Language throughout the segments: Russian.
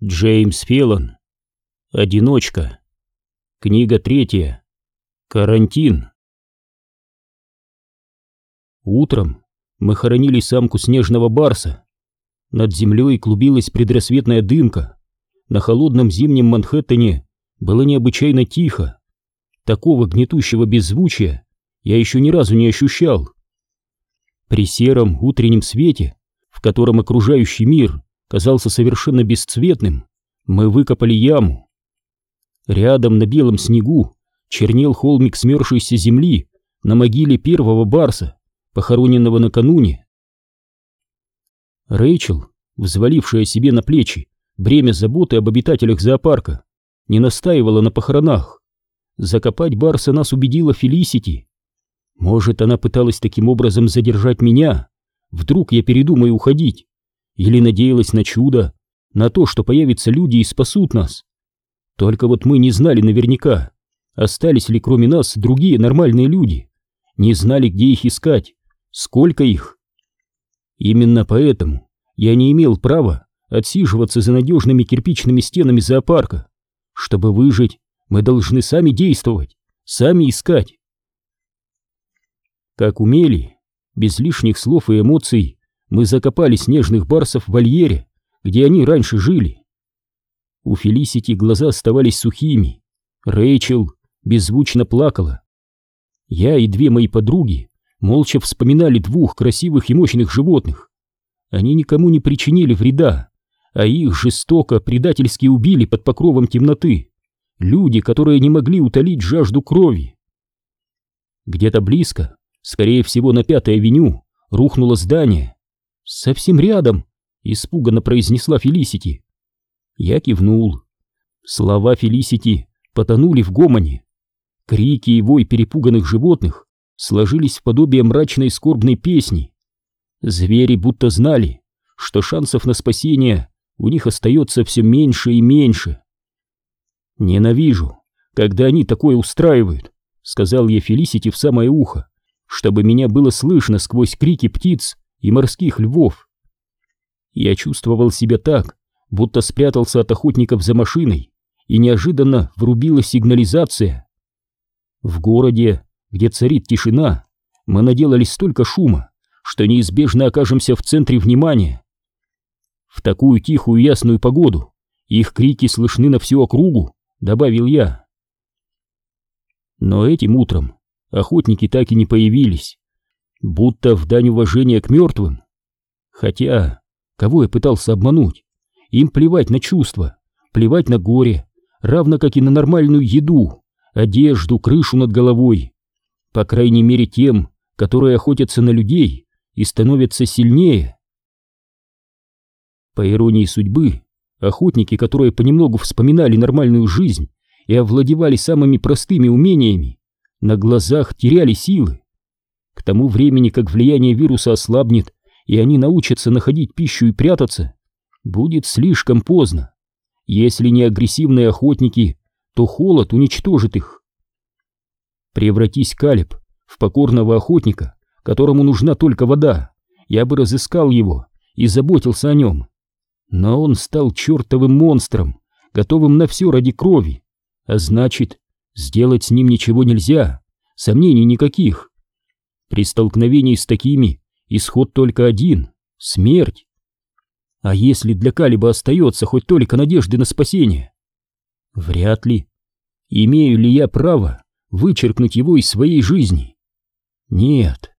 Джеймс Феллон. Одиночка. Книга 3. Карантин. Утром мы хоронили самку снежного барса. Над землей клубилась предрассветная дымка. На холодном зимнем Манхэттене было необычайно тихо. Такого гнетущего беззвучия я еще ни разу не ощущал. При сером утреннем свете, в котором окружающий мир казался совершенно бесцветным, мы выкопали яму. Рядом на белом снегу чернел холмик смерзшейся земли на могиле первого барса, похороненного накануне. Рэйчел, взвалившая себе на плечи бремя заботы об обитателях зоопарка, не настаивала на похоронах. Закопать барса нас убедила Фелисити. Может, она пыталась таким образом задержать меня, вдруг я передумаю уходить, или надеялась на чудо, на то, что появятся люди и спасут нас. Только вот мы не знали наверняка, остались ли кроме нас другие нормальные люди, не знали, где их искать, сколько их. Именно поэтому я не имел права отсиживаться за надежными кирпичными стенами зоопарка. Чтобы выжить, мы должны сами действовать, сами искать. Как умели, без лишних слов и эмоций, мы закопали снежных барсов в вольере, где они раньше жили. У Фелисити глаза оставались сухими, Рэйчел беззвучно плакала. Я и две мои подруги молча вспоминали двух красивых и мощных животных. Они никому не причинили вреда, а их жестоко, предательски убили под покровом темноты. Люди, которые не могли утолить жажду крови. Где-то близко, скорее всего на 5-й авеню, рухнуло здание. «Совсем рядом», — испуганно произнесла Фелисити. Я кивнул. Слова Фелисити потонули в гомоне. Крики и вой перепуганных животных сложились в подобие мрачной скорбной песни. Звери будто знали, что шансов на спасение у них остается все меньше и меньше. «Ненавижу, когда они такое устраивают», — сказал я Фелисити в самое ухо, чтобы меня было слышно сквозь крики птиц и морских львов. Я чувствовал себя так, будто спрятался от охотников за машиной, и неожиданно врубилась сигнализация. В городе, где царит тишина, мы наделали столько шума, что неизбежно окажемся в центре внимания. В такую тихую ясную погоду их крики слышны на всю округу, добавил я. Но этим утром охотники так и не появились, будто в дань уважения к мертвым. Хотя, кого я пытался обмануть? Им плевать на чувства, плевать на горе, равно как и на нормальную еду, одежду, крышу над головой. По крайней мере тем, которые охотятся на людей и становятся сильнее. По иронии судьбы, охотники, которые понемногу вспоминали нормальную жизнь и овладевали самыми простыми умениями, на глазах теряли силы. К тому времени, как влияние вируса ослабнет, и они научатся находить пищу и прятаться, будет слишком поздно. Если не агрессивные охотники, то холод уничтожит их. Превратись Калеб в покорного охотника, которому нужна только вода, я бы разыскал его и заботился о нем. Но он стал чертовым монстром, готовым на все ради крови, а значит, сделать с ним ничего нельзя, сомнений никаких. При столкновении с такими исход только один — смерть. А если для Калеба остается хоть только надежды на спасение? Вряд ли. Имею ли я право вычеркнуть его из своей жизни? Нет.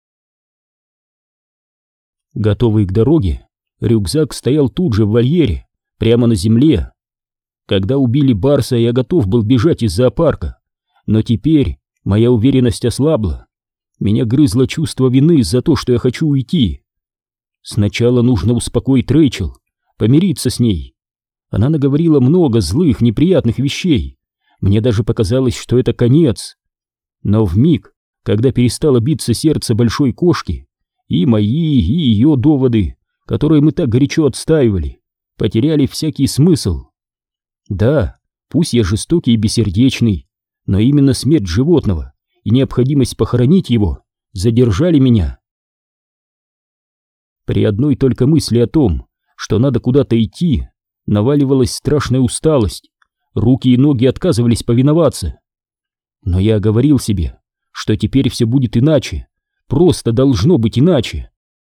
Готовый к дороге, рюкзак стоял тут же в вольере, прямо на земле. Когда убили барса, я готов был бежать из зоопарка, но теперь моя уверенность ослабла. Меня грызло чувство вины за то, что я хочу уйти. Сначала нужно успокоить Рэйчел, помириться с ней. Она наговорила много злых, неприятных вещей. Мне даже показалось, что это конец. Но вмиг, когда перестало биться сердце большой кошки, и мои, и ее доводы, которые мы так горячо отстаивали, потеряли всякий смысл. Да, пусть я жестокий и бессердечный, но именно смерть животного и необходимость похоронить его задержали меня. При одной только мысли о том, что надо куда-то идти, Наваливалась страшная усталость, руки и ноги отказывались повиноваться. Но я говорил себе, что теперь все будет иначе, просто должно быть иначе.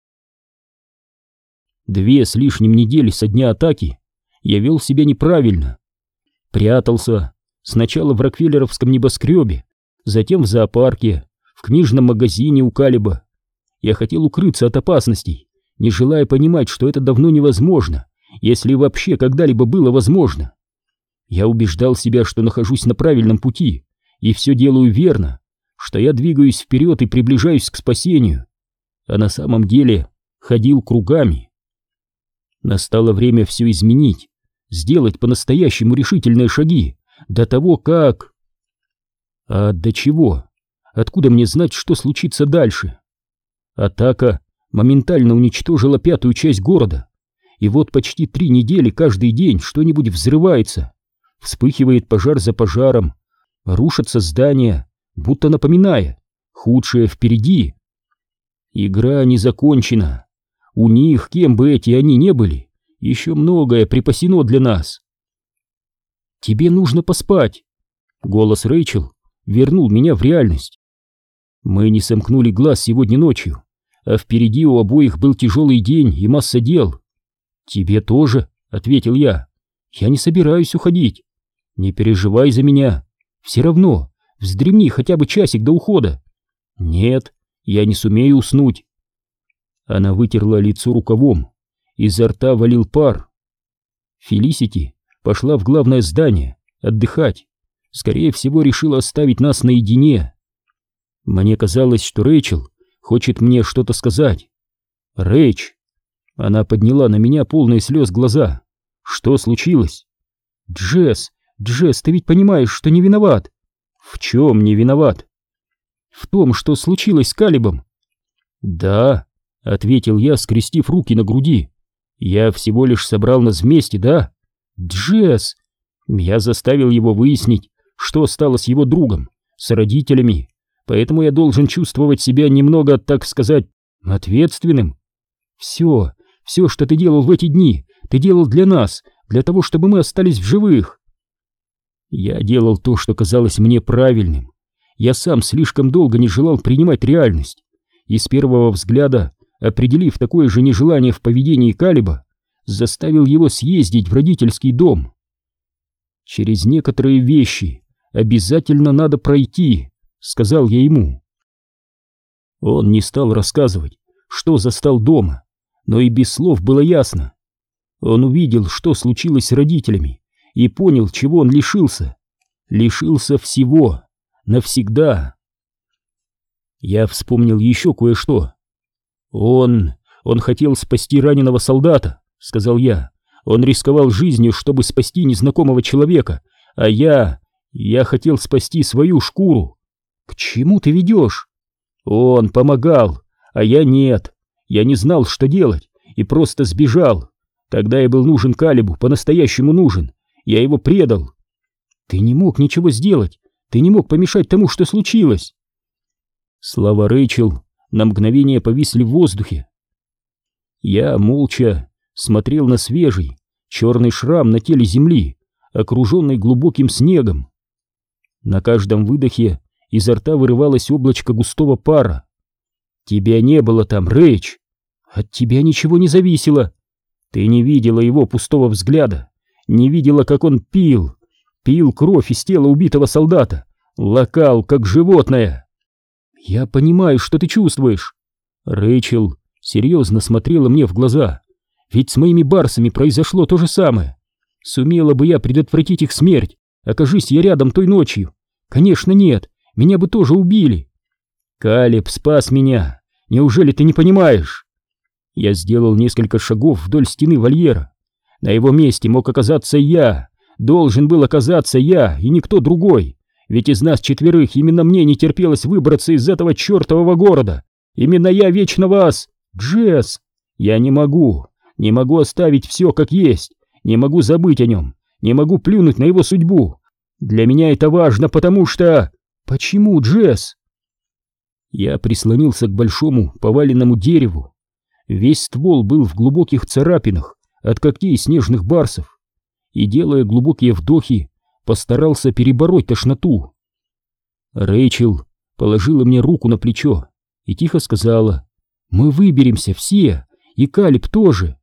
2 с лишним недели со дня атаки я вел себя неправильно. Прятался сначала в рокфеллеровском небоскребе, затем в зоопарке, в книжном магазине у Калиба. Я хотел укрыться от опасностей, не желая понимать, что это давно невозможно, если вообще когда-либо было возможно. Я убеждал себя, что нахожусь на правильном пути и все делаю верно, что я двигаюсь вперед и приближаюсь к спасению, а на самом деле ходил кругами. Настало время все изменить, сделать по-настоящему решительные шаги, до того как... А до чего? Откуда мне знать, что случится дальше? Атака моментально уничтожила 5-ю часть города, и вот почти 3 недели каждый день что-нибудь взрывается, вспыхивает пожар за пожаром, рушатся здания, будто напоминая, худшее впереди. Игра не закончена. У них, кем бы эти они ни были, еще многое припасено для нас. «Тебе нужно поспать!» Голос Рэйчел вернул меня в реальность. Мы не сомкнули глаз сегодня ночью, а впереди у обоих был тяжелый день и масса дел. «Тебе тоже», — ответил я. «Я не собираюсь уходить. Не переживай за меня. Все равно вздремни хотя бы часик до ухода». «Нет, я не сумею уснуть». Она вытерла лицо рукавом, изо рта валил пар. Фелисити пошла в главное здание отдыхать. Скорее всего, решила оставить нас наедине. Мне казалось, что Рэйчел хочет мне что-то сказать. «Рэйч!» Она подняла на меня полные слез глаза. «Что случилось?» «Джесс, ты ведь понимаешь, что не виноват». «В чем не виноват?» «В том, что случилось с Калибом». «Да», — ответил я, скрестив руки на груди. «Я всего лишь собрал нас вместе, да?» «Джесс!» Я заставил его выяснить, что стало с его другом, с родителями, поэтому я должен чувствовать себя немного, так сказать, ответственным. Все, что ты делал в эти дни, ты делал для нас, для того, чтобы мы остались в живых. Я делал то, что казалось мне правильным. Я сам слишком долго не желал принимать реальность, и с первого взгляда, определив такое же нежелание в поведении Калиба, заставил его съездить в родительский дом. «Через некоторые вещи обязательно надо пройти», — сказал я ему. Он не стал рассказывать, что застал дома, но и без слов было ясно. Он увидел, что случилось с родителями, и понял, чего он лишился. Лишился всего, навсегда. Я вспомнил еще кое-что. Он хотел спасти раненого солдата, сказал я. Он рисковал жизнью, чтобы спасти незнакомого человека, а я хотел спасти свою шкуру. К чему ты ведешь? Он помогал, а я нет. Я не знал, что делать, и просто сбежал. Тогда я был нужен Калибу, по-настоящему нужен. Я его предал. Ты не мог ничего сделать. Ты не мог помешать тому, что случилось. Слова Рэйчел на мгновение повисли в воздухе. Я молча смотрел на свежий, черный шрам на теле земли, окруженный глубоким снегом. На каждом выдохе изо рта вырывалось облачко густого пара. Тебя не было там, Рэйч. От тебя ничего не зависело. Ты не видела его пустого взгляда, не видела, как он пил кровь из тела убитого солдата, лакал, как животное. Я понимаю, что ты чувствуешь. Рэйчел серьезно смотрела мне в глаза. Ведь с моими барсами произошло то же самое. Сумела бы я предотвратить их смерть, окажись я рядом той ночью? Конечно, нет, меня бы тоже убили. Калиб спас меня, неужели ты не понимаешь? Я сделал несколько шагов вдоль стены вольера. На его месте мог оказаться я, должен был оказаться я и никто другой. Ведь из нас 4 именно мне не терпелось выбраться из этого чертового города. Именно я вечно вас... Джесс! Я не могу оставить все как есть, не могу забыть о нем, не могу плюнуть на его судьбу. Для меня это важно, потому что... Почему, Джесс? Я прислонился к большому поваленному дереву. Весь ствол был в глубоких царапинах от когтей снежных барсов. и, делая глубокие вдохи, постарался перебороть тошноту. Рэйчел положила мне руку на плечо и тихо сказала: «Мы выберемся все, и Калиб тоже».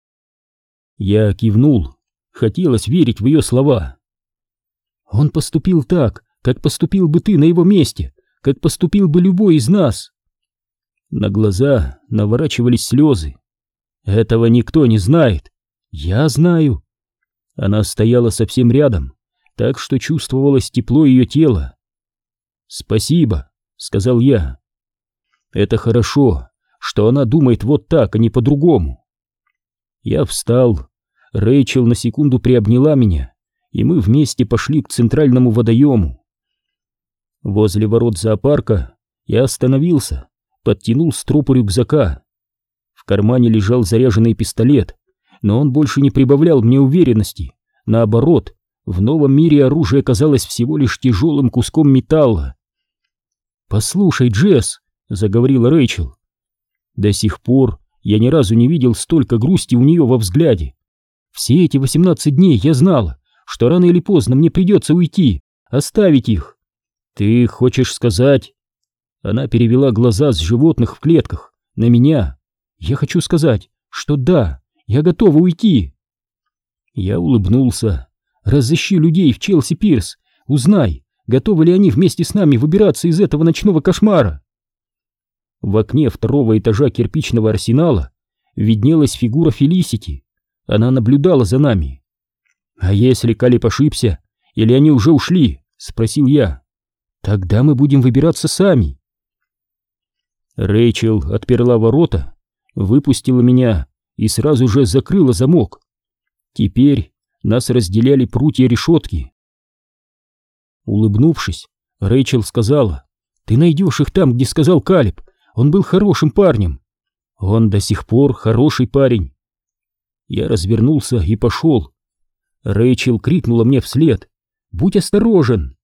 Я кивнул, хотелось верить в ее слова. «Он поступил так, как поступил бы ты на его месте, как поступил бы любой из нас». На глаза наворачивались слезы. «Этого никто не знает. Я знаю». Она стояла совсем рядом, так что чувствовалось тепло ее тела. «Спасибо», — сказал я. «Это хорошо, что она думает вот так, а не по-другому». Я встал, Рэйчел на секунду приобняла меня, и мы вместе пошли к центральному водоему. Возле ворот зоопарка я остановился, подтянул стропу рюкзака. В кармане лежал заряженный пистолет, но он больше не прибавлял мне уверенности. Наоборот, в новом мире оружие казалось всего лишь тяжелым куском металла. «Послушай, Джесс», — заговорила Рэйчел, — «до сих пор я ни разу не видел столько грусти у нее во взгляде. Все эти 18 дней я знала, что рано или поздно мне придется уйти, оставить их». «Ты хочешь сказать...» Она перевела глаза с животных в клетках на меня. «Я хочу сказать, что да, я готова уйти». Я улыбнулся. «Разыщи людей в Челси-Пирс, узнай, готовы ли они вместе с нами выбираться из этого ночного кошмара». В окне второго этажа кирпичного арсенала виднелась фигура Фелисити. Она наблюдала за нами. «А если Калиб ошибся, или они уже ушли?» — спросил я. «Тогда мы будем выбираться сами». Рэйчел отперла ворота, выпустила меня и сразу же закрыла замок. Теперь нас разделяли прутья решетки. Улыбнувшись, Рэйчел сказала: «Ты найдешь их там, где сказал Калиб. Он был хорошим парнем». «Он до сих пор хороший парень». Я развернулся и пошел. Рэйчел крикнула мне вслед: «Будь осторожен!»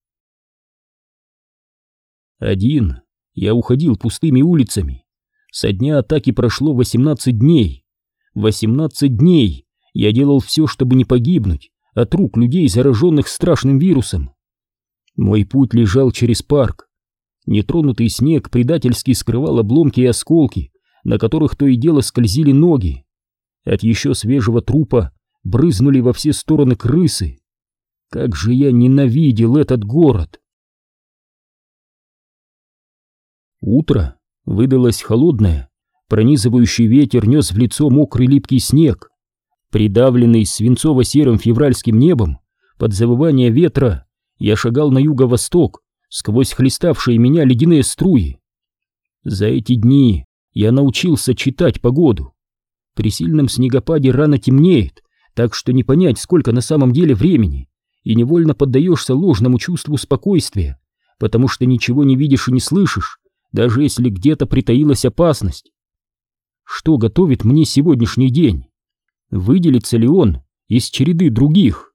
Один я уходил пустыми улицами. Со дня атаки прошло 18 дней. 18 дней я делал все, чтобы не погибнуть от рук людей, зараженных страшным вирусом. Мой путь лежал через парк. Нетронутый снег предательски скрывал обломки и осколки, на которых то и дело скользили ноги. От еще свежего трупа брызнули во все стороны крысы. Как же я ненавидел этот город! Утро выдалось холодное, пронизывающий ветер нес в лицо мокрый липкий снег. Придавленный свинцово-серым февральским небом, под завывание ветра, я шагал на юго-восток, сквозь хлеставшие меня ледяные струи. За эти дни я научился читать погоду. При сильном снегопаде рано темнеет, так что не понять, сколько на самом деле времени, и невольно поддаешься ложному чувству спокойствия, потому что ничего не видишь и не слышишь, даже если где-то притаилась опасность. Что готовит мне сегодняшний день? Выделится ли он из череды других?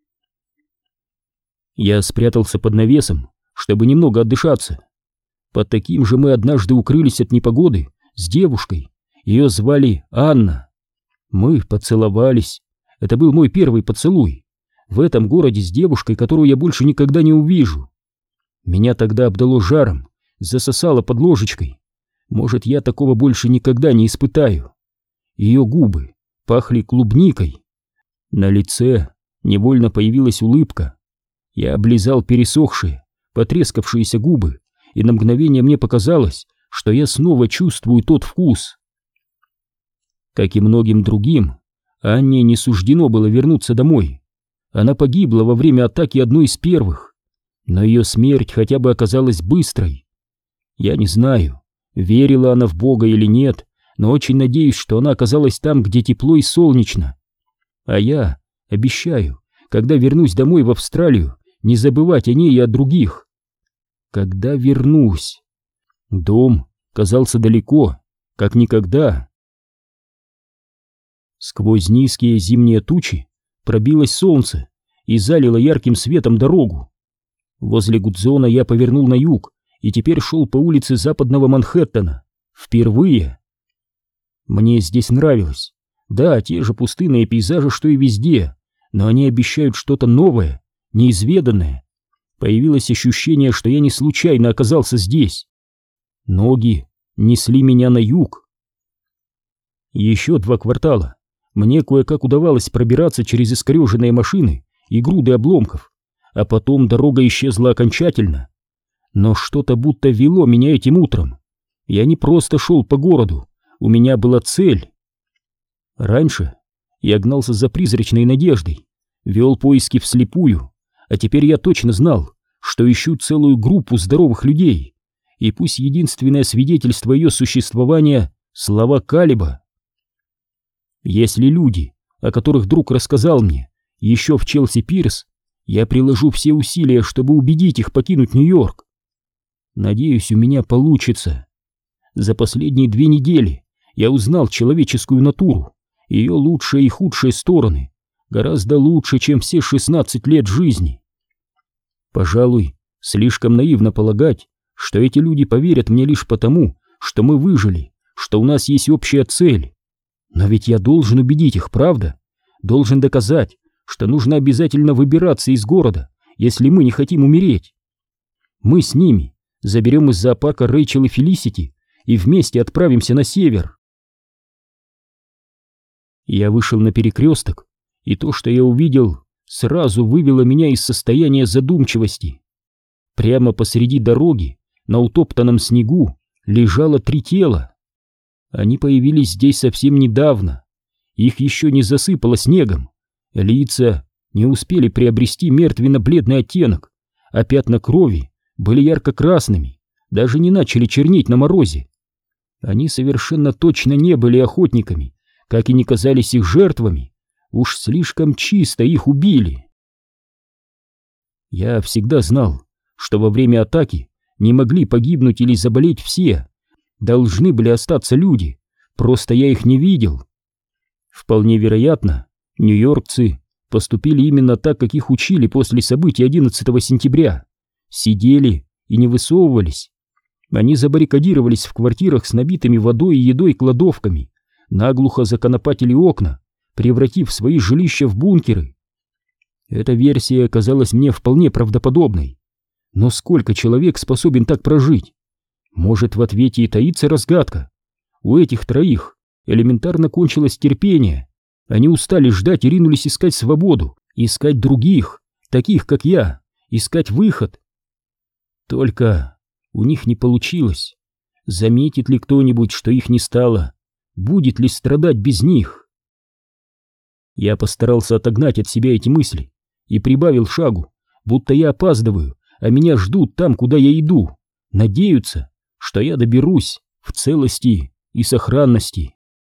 Я спрятался под навесом, чтобы немного отдышаться. Под таким же мы однажды укрылись от непогоды с девушкой. Ее звали Анна. Мы поцеловались. Это был мой первый поцелуй в этом городе с девушкой, которую я больше никогда не увижу. Меня тогда обдало жаром, засосало под ложечкой. Может, я такого больше никогда не испытаю. Ее губы пахли клубникой. На лице невольно появилась улыбка. Я облизал пересохшие, потрескавшиеся губы, и на мгновение мне показалось, что я снова чувствую тот вкус. Как и многим другим, Анне не суждено было вернуться домой. Она погибла во время атаки одной из первых, но ее смерть хотя бы оказалась быстрой. Я не знаю, верила она в Бога или нет, но очень надеюсь, что она оказалась там, где тепло и солнечно. А я обещаю, когда вернусь домой в Австралию, не забывать о ней и о других. Когда вернусь. Дом казался далеко, как никогда. Сквозь низкие зимние тучи пробилось солнце и залило ярким светом дорогу. Возле Гудзона я повернул на юг и теперь шел по улице западного Манхэттена. Впервые. Мне здесь нравилось. Да, те же пустынные пейзажи, что и везде, но они обещают что-то новое, неизведанное. Появилось ощущение, что я не случайно оказался здесь. Ноги несли меня на юг. Еще 2 квартала мне кое-как удавалось пробираться через искореженные машины и груды обломков, а потом дорога исчезла окончательно. Но что-то будто вело меня этим утром. Я не просто шел по городу, у меня была цель. Раньше я гнался за призрачной надеждой, вел поиски вслепую, а теперь я точно знал, что ищу целую группу здоровых людей, и пусть единственное свидетельство ее существования — слова Калиба. Если люди, о которых друг рассказал мне, еще в Челси-Пирс, я приложу все усилия, чтобы убедить их покинуть Нью-Йорк. Надеюсь, у меня получится. За последние 2 недели я узнал человеческую натуру, ее лучшие и худшие стороны, гораздо лучше, чем все 16 лет жизни. Пожалуй, слишком наивно полагать, что эти люди поверят мне лишь потому, что мы выжили, что у нас есть общая цель. Но ведь я должен убедить их, правда? Должен доказать, что нужно обязательно выбираться из города, если мы не хотим умереть. Мы с ними заберем из зоопарка Рэйчел и Фелисити и вместе отправимся на север. Я вышел на перекресток, и то, что я увидел, сразу вывело меня из состояния задумчивости. Прямо посреди дороги, на утоптанном снегу, лежало 3 тела. Они появились здесь совсем недавно. Их еще не засыпало снегом. Лица не успели приобрести мертвенно-бледный оттенок, а пятна крови были ярко-красными, даже не начали чернеть на морозе. Они совершенно точно не были охотниками, как и не казались их жертвами. Уж слишком чисто их убили. Я всегда знал, что во время атаки не могли погибнуть или заболеть все. Должны были остаться люди, просто я их не видел. Вполне вероятно, нью-йоркцы поступили именно так, как их учили после событий 11 сентября. Сидели и не высовывались. Они забаррикадировались в квартирах с набитыми водой и едой кладовками, наглухо законопатили окна, превратив свои жилища в бункеры. Эта версия казалась мне вполне правдоподобной. Но сколько человек способен так прожить? Может, в ответе и таится разгадка? У этих 3 элементарно кончилось терпение. Они устали ждать и ринулись искать свободу, искать других, таких как я, искать выход. Только у них не получилось. Заметит ли кто-нибудь, что их не стало? Будет ли страдать без них? Я постарался отогнать от себя эти мысли и прибавил шагу, будто я опаздываю, а меня ждут там, куда я иду, надеются, что я доберусь в целости и сохранности.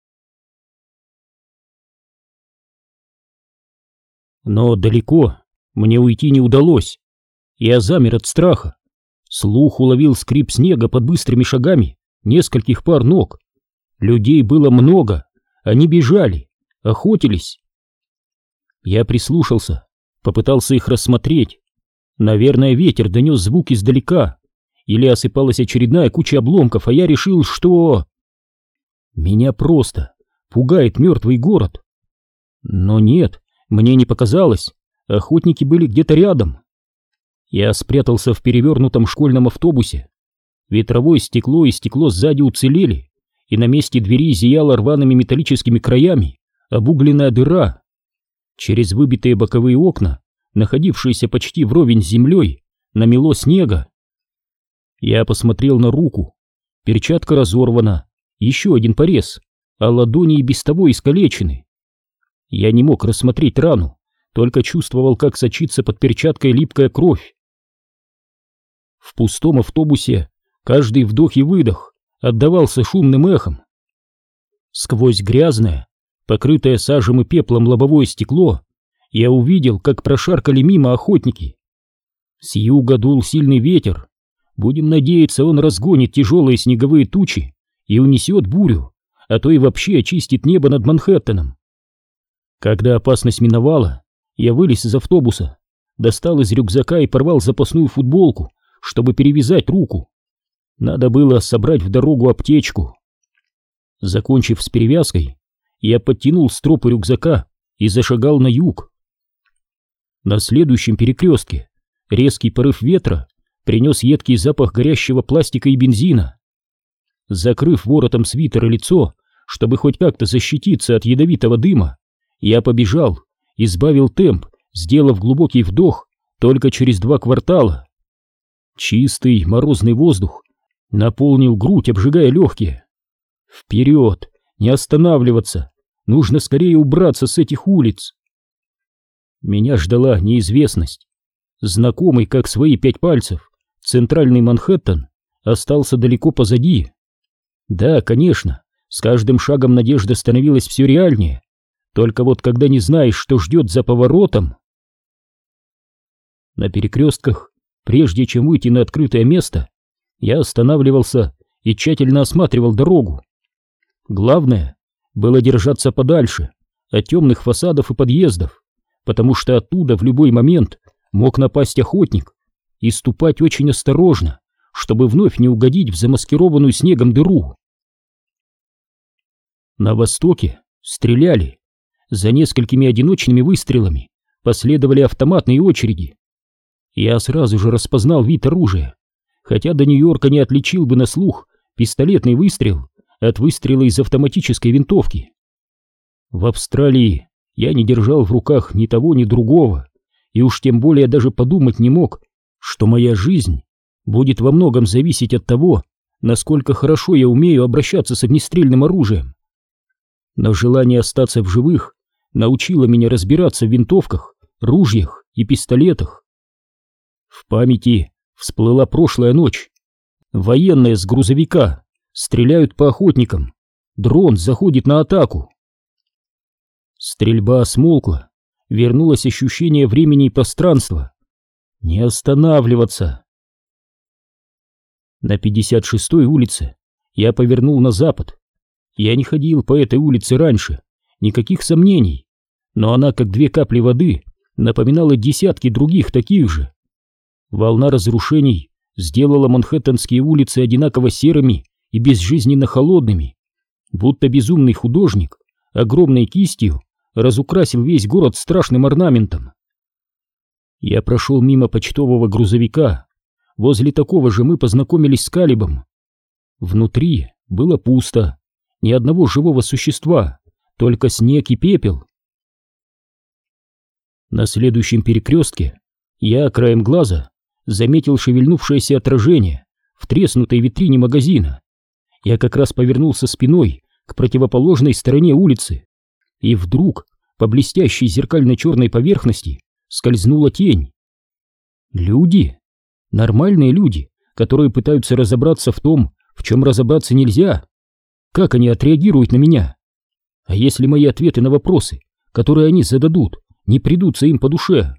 Но далеко мне уйти не удалось. Я замер от страха. Слух уловил скрип снега под быстрыми шагами нескольких пар ног. Людей было много, они бежали, охотились. Я прислушался, попытался их рассмотреть. Наверное, ветер донес звук издалека, или осыпалась очередная куча обломков, а я решил, что... Меня просто пугает мертвый город. Но нет, мне не показалось, охотники были где-то рядом. Я спрятался в перевернутом школьном автобусе. Ветровое стекло и стекло сзади уцелели, и на месте двери зияла рваными металлическими краями обугленная дыра. Через выбитые боковые окна, находившиеся почти вровень с землей, намело снега. Я посмотрел на руку. Перчатка разорвана, еще один порез, а ладони и без того искалечены. Я не мог рассмотреть рану, только чувствовал, как сочится под перчаткой липкая кровь. В пустом автобусе каждый вдох и выдох отдавался шумным эхом. Сквозь грязное, покрытое сажем и пеплом лобовое стекло, я увидел, как прошаркали мимо охотники. С юга дул сильный ветер. Будем надеяться, он разгонит тяжелые снеговые тучи и унесет бурю, а то и вообще очистит небо над Манхэттеном. Когда опасность миновала, я вылез из автобуса, достал из рюкзака и порвал запасную футболку, чтобы перевязать руку. Надо было собрать в дорогу аптечку. Закончив с перевязкой, я подтянул стропы рюкзака и зашагал на юг. На следующем перекрестке резкий порыв ветра принес едкий запах горящего пластика и бензина. Закрыв воротом свитера лицо, чтобы хоть как-то защититься от ядовитого дыма, я побежал и сбавил темп, сделав глубокий вдох только через 2 квартала. Чистый морозный воздух наполнил грудь, обжигая легкие. Вперед, не останавливаться, нужно скорее убраться с этих улиц. Меня ждала неизвестность. Знакомый, как свои 5 пальцев, центральный Манхэттен остался далеко позади. Да, конечно, с каждым шагом надежда становилась все реальнее, только вот когда не знаешь, что ждет за поворотом. На перекрестках, прежде чем выйти на открытое место, я останавливался и тщательно осматривал дорогу. Главное было держаться подальше от темных фасадов и подъездов, потому что оттуда в любой момент мог напасть охотник, и ступать очень осторожно, чтобы вновь не угодить в замаскированную снегом дыру. На востоке стреляли. За несколькими одиночными выстрелами последовали автоматные очереди. Я сразу же распознал вид оружия, хотя до Нью-Йорка не отличил бы на слух пистолетный выстрел от выстрела из автоматической винтовки. В Австралии я не держал в руках ни того, ни другого, и уж тем более даже подумать не мог, что моя жизнь будет во многом зависеть от того, насколько хорошо я умею обращаться с огнестрельным оружием. Но желание остаться в живых научило меня разбираться в винтовках, ружьях и пистолетах. В памяти всплыла прошлая ночь. Военные с грузовика стреляют по охотникам. Дрон заходит на атаку. Стрельба смолкла. Вернулось ощущение времени и пространства. Не останавливаться. На 56-й улице я повернул на запад. Я не ходил по этой улице раньше, никаких сомнений, но она, как 2 капли воды, напоминала десятки других таких же. Волна разрушений сделала манхэттенские улицы одинаково серыми и безжизненно холодными, будто безумный художник огромной кистью разукрасил весь город страшным орнаментом. Я прошел мимо почтового грузовика. Возле такого же мы познакомились с Калибом. Внутри было пусто, ни одного живого существа, только снег и пепел. На следующем перекрестке я краем глаза заметил шевельнувшееся отражение в треснутой витрине магазина. Я как раз повернулся спиной к противоположной стороне улицы, и вдруг по блестящей зеркально-черной поверхности скользнула тень. Люди, нормальные люди, которые пытаются разобраться в том, в чем разобраться нельзя. Как они отреагируют на меня? А если мои ответы на вопросы, которые они зададут, не придутся им по душе?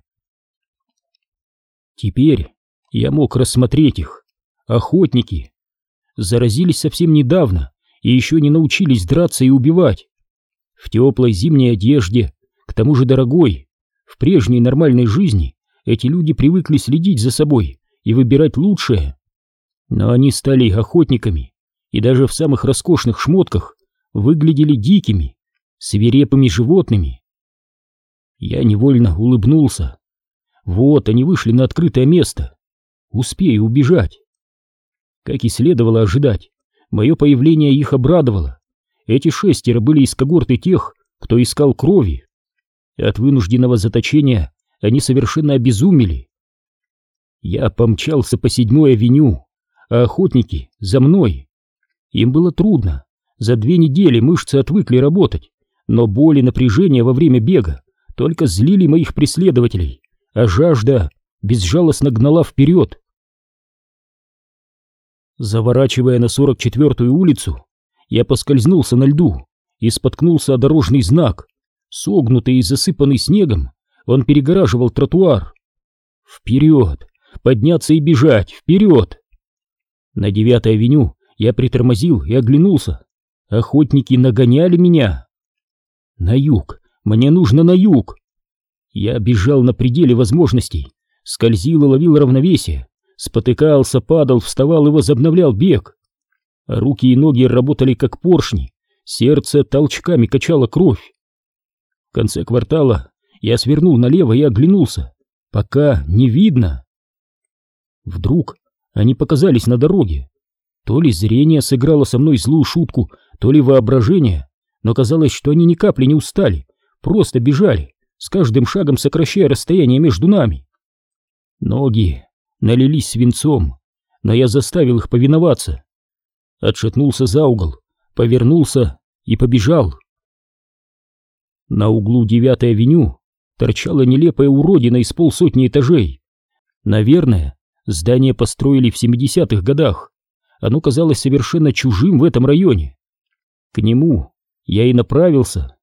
Теперь я мог рассмотреть их. Охотники. Заразились совсем недавно и еще не научились драться и убивать. В теплой зимней одежде, к тому же дорогой. В прежней нормальной жизни эти люди привыкли следить за собой и выбирать лучшее. Но они стали охотниками, и даже в самых роскошных шмотках выглядели дикими, свирепыми животными. Я невольно улыбнулся. Вот они вышли на открытое место. Успею убежать. Как и следовало ожидать, мое появление их обрадовало. Эти 6 были из когорты тех, кто искал крови. От вынужденного заточения они совершенно обезумели. Я помчался по 7-й авеню, а охотники за мной. Им было трудно. За 2 недели мышцы отвыкли работать, но боль и напряжение во время бега только злили моих преследователей, а жажда безжалостно гнала вперед. Заворачивая на 44-ю улицу, я поскользнулся на льду и споткнулся о дорожный знак. Согнутый и засыпанный снегом, он перегораживал тротуар. Вперед! Подняться и бежать! Вперед! На 9-й авеню я притормозил и оглянулся. Охотники нагоняли меня. На юг! Мне нужно на юг! Я бежал на пределе возможностей, скользил и ловил равновесие, спотыкался, падал, вставал и возобновлял бег. А руки и ноги работали как поршни, сердце толчками качало кровь. В конце квартала Я свернул налево и оглянулся. Пока не видно. Вдруг они показались на дороге. То ли зрение сыграло со мной злую шутку, то ли воображение, но казалось, что они ни капли не устали, просто бежали, с каждым шагом сокращая расстояние между нами. Ноги налились свинцом, но я заставил их повиноваться. Отшатнулся за угол, повернулся и побежал. На углу 9-й авеню торчала нелепая уродина из полсотни этажей. Наверное, здание построили в 70-х годах. Оно казалось совершенно чужим в этом районе. К нему я и направился.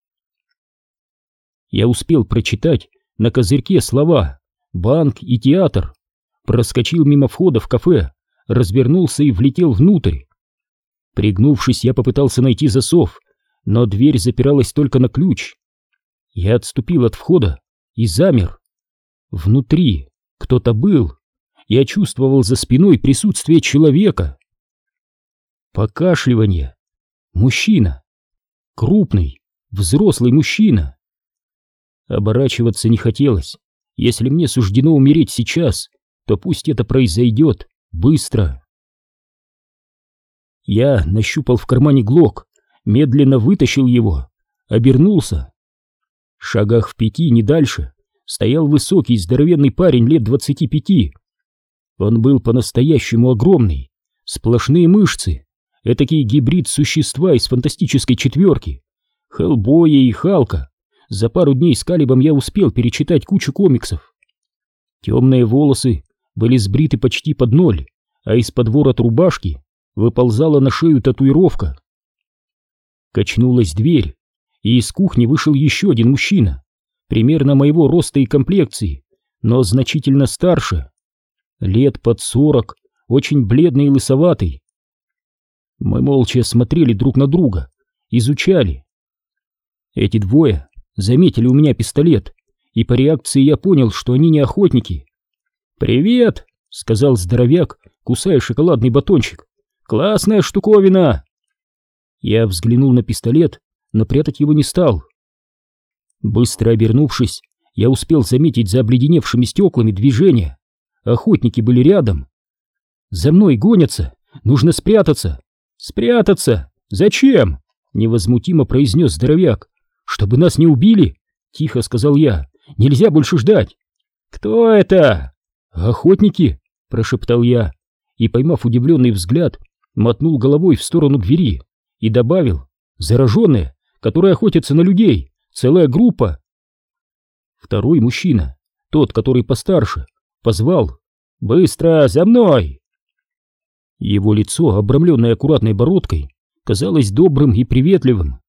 Я успел прочитать на козырьке слова «банк» и «театр», проскочил мимо входа в кафе, развернулся и влетел внутрь. Пригнувшись, я попытался найти засов, но дверь запиралась только на ключ. Я отступил от входа и замер. Внутри кто-то был. Я чувствовал за спиной присутствие человека. Покашливание. Мужчина. Крупный, взрослый мужчина. Оборачиваться не хотелось. Если мне суждено умереть сейчас, то пусть это произойдет быстро. Я нащупал в кармане глок, медленно вытащил его, обернулся. В шагах в 5, не дальше, стоял высокий здоровенный парень лет 25. Он был по-настоящему огромный, сплошные мышцы, этакий гибрид существа из фантастической четверки, Хеллбоя и Халка. За пару дней с Калибом я успел перечитать кучу комиксов. Темные волосы были сбриты почти под ноль, а из-под ворот рубашки выползала на шею татуировка. Качнулась дверь, и из кухни вышел еще один мужчина, примерно моего роста и комплекции, но значительно старше, лет под 40, очень бледный и лысоватый. Мы молча смотрели друг на друга, изучали. Эти двое заметили у меня пистолет, и по реакции я понял, что они не охотники. «Привет!» — сказал здоровяк, кусая шоколадный батончик. «Классная штуковина!» Я взглянул на пистолет, но прятать его не стал. Быстро обернувшись, я успел заметить за обледеневшими стеклами движение. Охотники были рядом. «За мной гонятся! Нужно спрятаться!» «Спрятаться? Зачем?» — невозмутимо произнес здоровяк. «Чтобы нас не убили!» — тихо сказал я. «Нельзя больше ждать!» «Кто это?» «Охотники!» — прошептал я, и, поймав удивленный взгляд, мотнул головой в сторону двери и добавил: «Зараженные, которые охотятся на людей, целая группа!» Второй мужчина, тот, который постарше, позвал: «Быстро, за мной!» Его лицо, обрамленное аккуратной бородкой, казалось добрым и приветливым.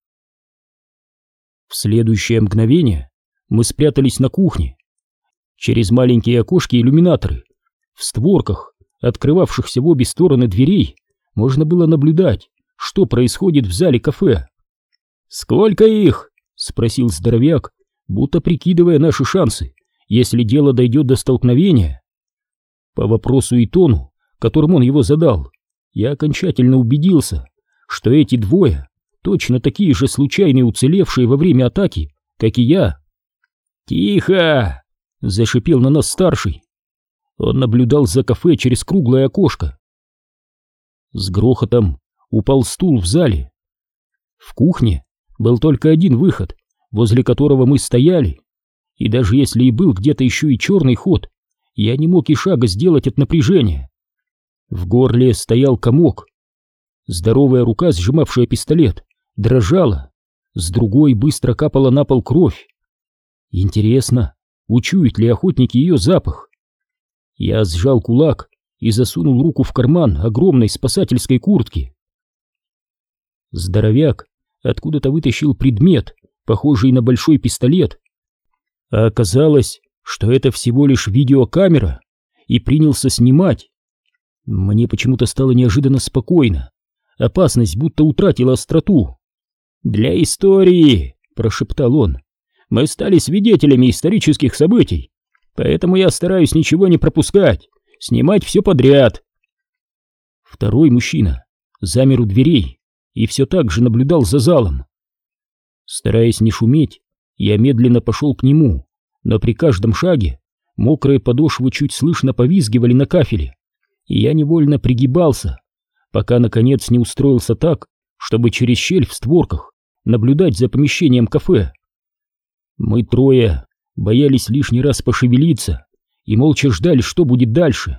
В следующее мгновение мы спрятались на кухне. Через маленькие окошки-иллюминаторы в створках, открывавшихся в обе стороны дверей, можно было наблюдать, что происходит в зале кафе. «Сколько их?» — спросил здоровяк, будто прикидывая наши шансы, если дело дойдет до столкновения. По вопросу и тону, которым он его задал, я окончательно убедился, что эти двое точно такие же случайные уцелевшие во время атаки, как и я. «Тихо!» — зашипел на нас старший. Он наблюдал за кафе через круглое окошко. С грохотом упал стул в зале. В кухне был только один выход, возле которого мы стояли, и даже если и был где-то еще и черный ход, я не мог и шага сделать от напряжения. В горле стоял комок. Здоровая рука, сжимавшая пистолет, дрожала, с другой быстро капала на пол кровь. Интересно, учуют ли охотники ее запах? Я сжал кулак и засунул руку в карман огромной спасательской куртки. Здоровяк откуда-то вытащил предмет, похожий на большой пистолет, а оказалось, что это всего лишь видеокамера, и принялся снимать. Мне почему-то стало неожиданно спокойно. Опасность будто утратила остроту. «Для истории», — прошептал он, — «мы стали свидетелями исторических событий, поэтому я стараюсь ничего не пропускать, снимать все подряд». Второй мужчина замер у дверей и все так же наблюдал за залом. Стараясь не шуметь, я медленно пошел к нему, но при каждом шаге мокрые подошвы чуть слышно повизгивали на кафеле, и я невольно пригибался, пока наконец не устроился так, чтобы через щель в створках наблюдать за помещением кафе. Мы трое боялись лишний раз пошевелиться и молча ждали, что будет дальше.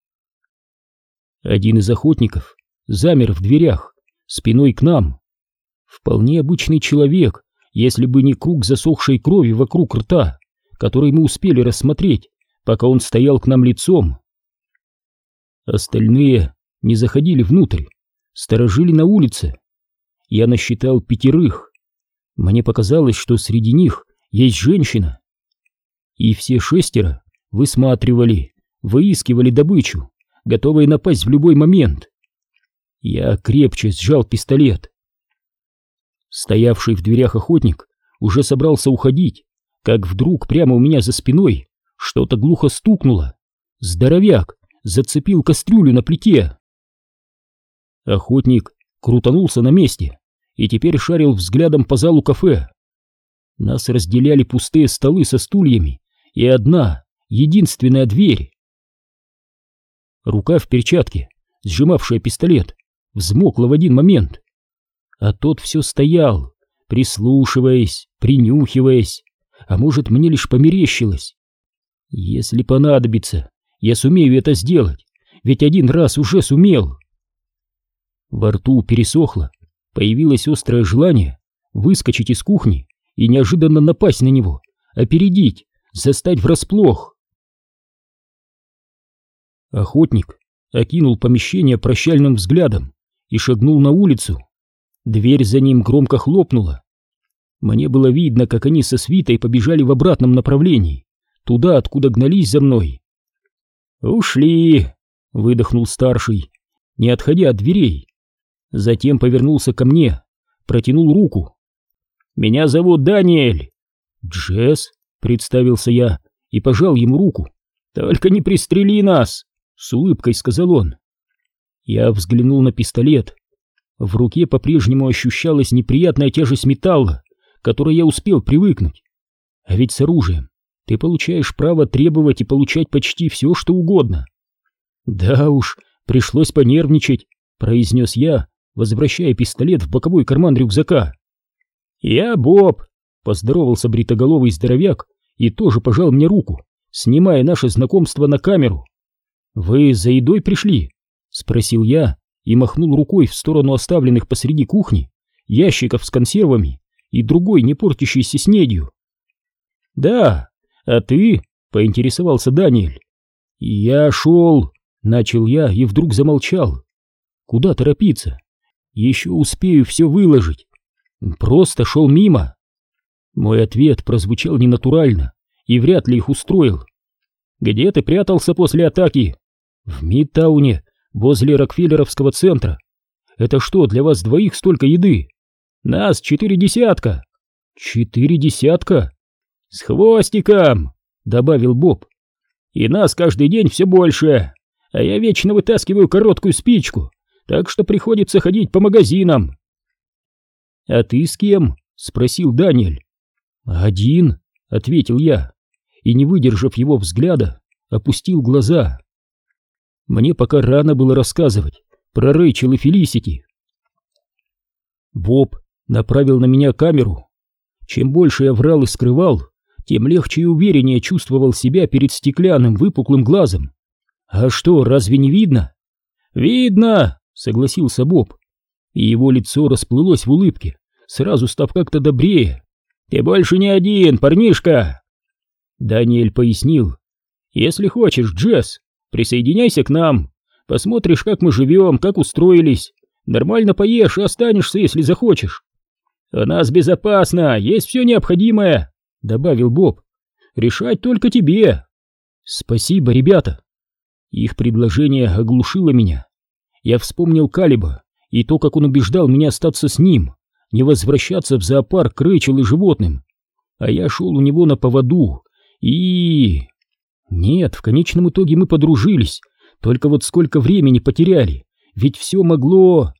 Один из охотников замер в дверях, спиной к нам. Вполне обычный человек, если бы не круг засохшей крови вокруг рта, который мы успели рассмотреть, пока он стоял к нам лицом. Остальные не заходили внутрь, сторожили на улице. Я насчитал 5. Мне показалось, что среди них есть женщина. И все 6 высматривали, выискивали добычу, готовые напасть в любой момент. Я крепче сжал пистолет. Стоявший в дверях охотник уже собрался уходить, как вдруг прямо у меня за спиной что-то глухо стукнуло. Здоровяк зацепил кастрюлю на плите. Охотник крутанулся на месте и теперь шарил взглядом по залу кафе. Нас разделяли пустые столы со стульями и одна, единственная дверь. Рука в перчатке, сжимавшая пистолет, взмокла в один момент. А тот все стоял, прислушиваясь, принюхиваясь. А может, мне лишь померещилось. Если понадобится, я сумею это сделать, ведь один раз уже сумел. Во рту пересохло, появилось острое желание выскочить из кухни и неожиданно напасть на него, опередить, застать врасплох. Охотник окинул помещение прощальным взглядом и шагнул на улицу. Дверь за ним громко хлопнула. Мне было видно, как они со свитой побежали в обратном направлении, туда, откуда гнались за мной. «Ушли!» — выдохнул старший, не отходя от дверей. Затем повернулся ко мне, протянул руку. «Меня зовут Даниэль!» «Джесс!» — представился я и пожал ему руку. «Только не пристрели нас!» — с улыбкой сказал он. Я взглянул на пистолет. В руке по-прежнему ощущалась неприятная тяжесть металла, к которой я успел привыкнуть. А ведь с оружием ты получаешь право требовать и получать почти все, что угодно. «Да уж, пришлось понервничать», — произнес я, возвращая пистолет в боковой карман рюкзака. «Я Боб», — поздоровался бритоголовый здоровяк и тоже пожал мне руку, снимая наше знакомство на камеру. «Вы за едой пришли?» — спросил я и махнул рукой в сторону оставленных посреди кухни ящиков с консервами и другой не портящейся снедью. «Да, а ты?» — поинтересовался Даниэль. «Я шел», — начал я и вдруг замолчал. «Куда торопиться? Еще успею все выложить. Просто шел мимо». Мой ответ прозвучал ненатурально и вряд ли их устроил. «Где ты прятался после атаки?» «В Мидтауне, возле Рокфеллеровского центра. Это что, для вас двоих столько еды? Нас 4 десятка». 4 десятка? «С хвостиком», — добавил Боб. «И нас каждый день все больше, а я вечно вытаскиваю короткую спичку, так что приходится ходить по магазинам». «А ты с кем?» — спросил Даниэль. «Один», — ответил я, и, не выдержав его взгляда, опустил глаза. Мне пока рано было рассказывать про Рэйчел и Фелисити. Боб направил на меня камеру. Чем больше я врал и скрывал, тем легче и увереннее чувствовал себя перед стеклянным выпуклым глазом. «А что, разве не видно?» «Видно», — согласился Боб, и его лицо расплылось в улыбке, сразу став как-то добрее. «Ты больше не один, парнишка!» Даниэль пояснил. «Если хочешь, Джесс, присоединяйся к нам. Посмотришь, как мы живем, как устроились. Нормально поешь и останешься, если захочешь. У нас безопасно, есть все необходимое», — добавил Боб. «Решать только тебе». «Спасибо, ребята». Их предложение оглушило меня. Я вспомнил Калиба и то, как он убеждал меня остаться с ним, не возвращаться в зоопарк к Рэйчел и животным. А я шел у него на поводу и... Нет, в конечном итоге мы подружились. Только вот сколько времени потеряли. Ведь все могло...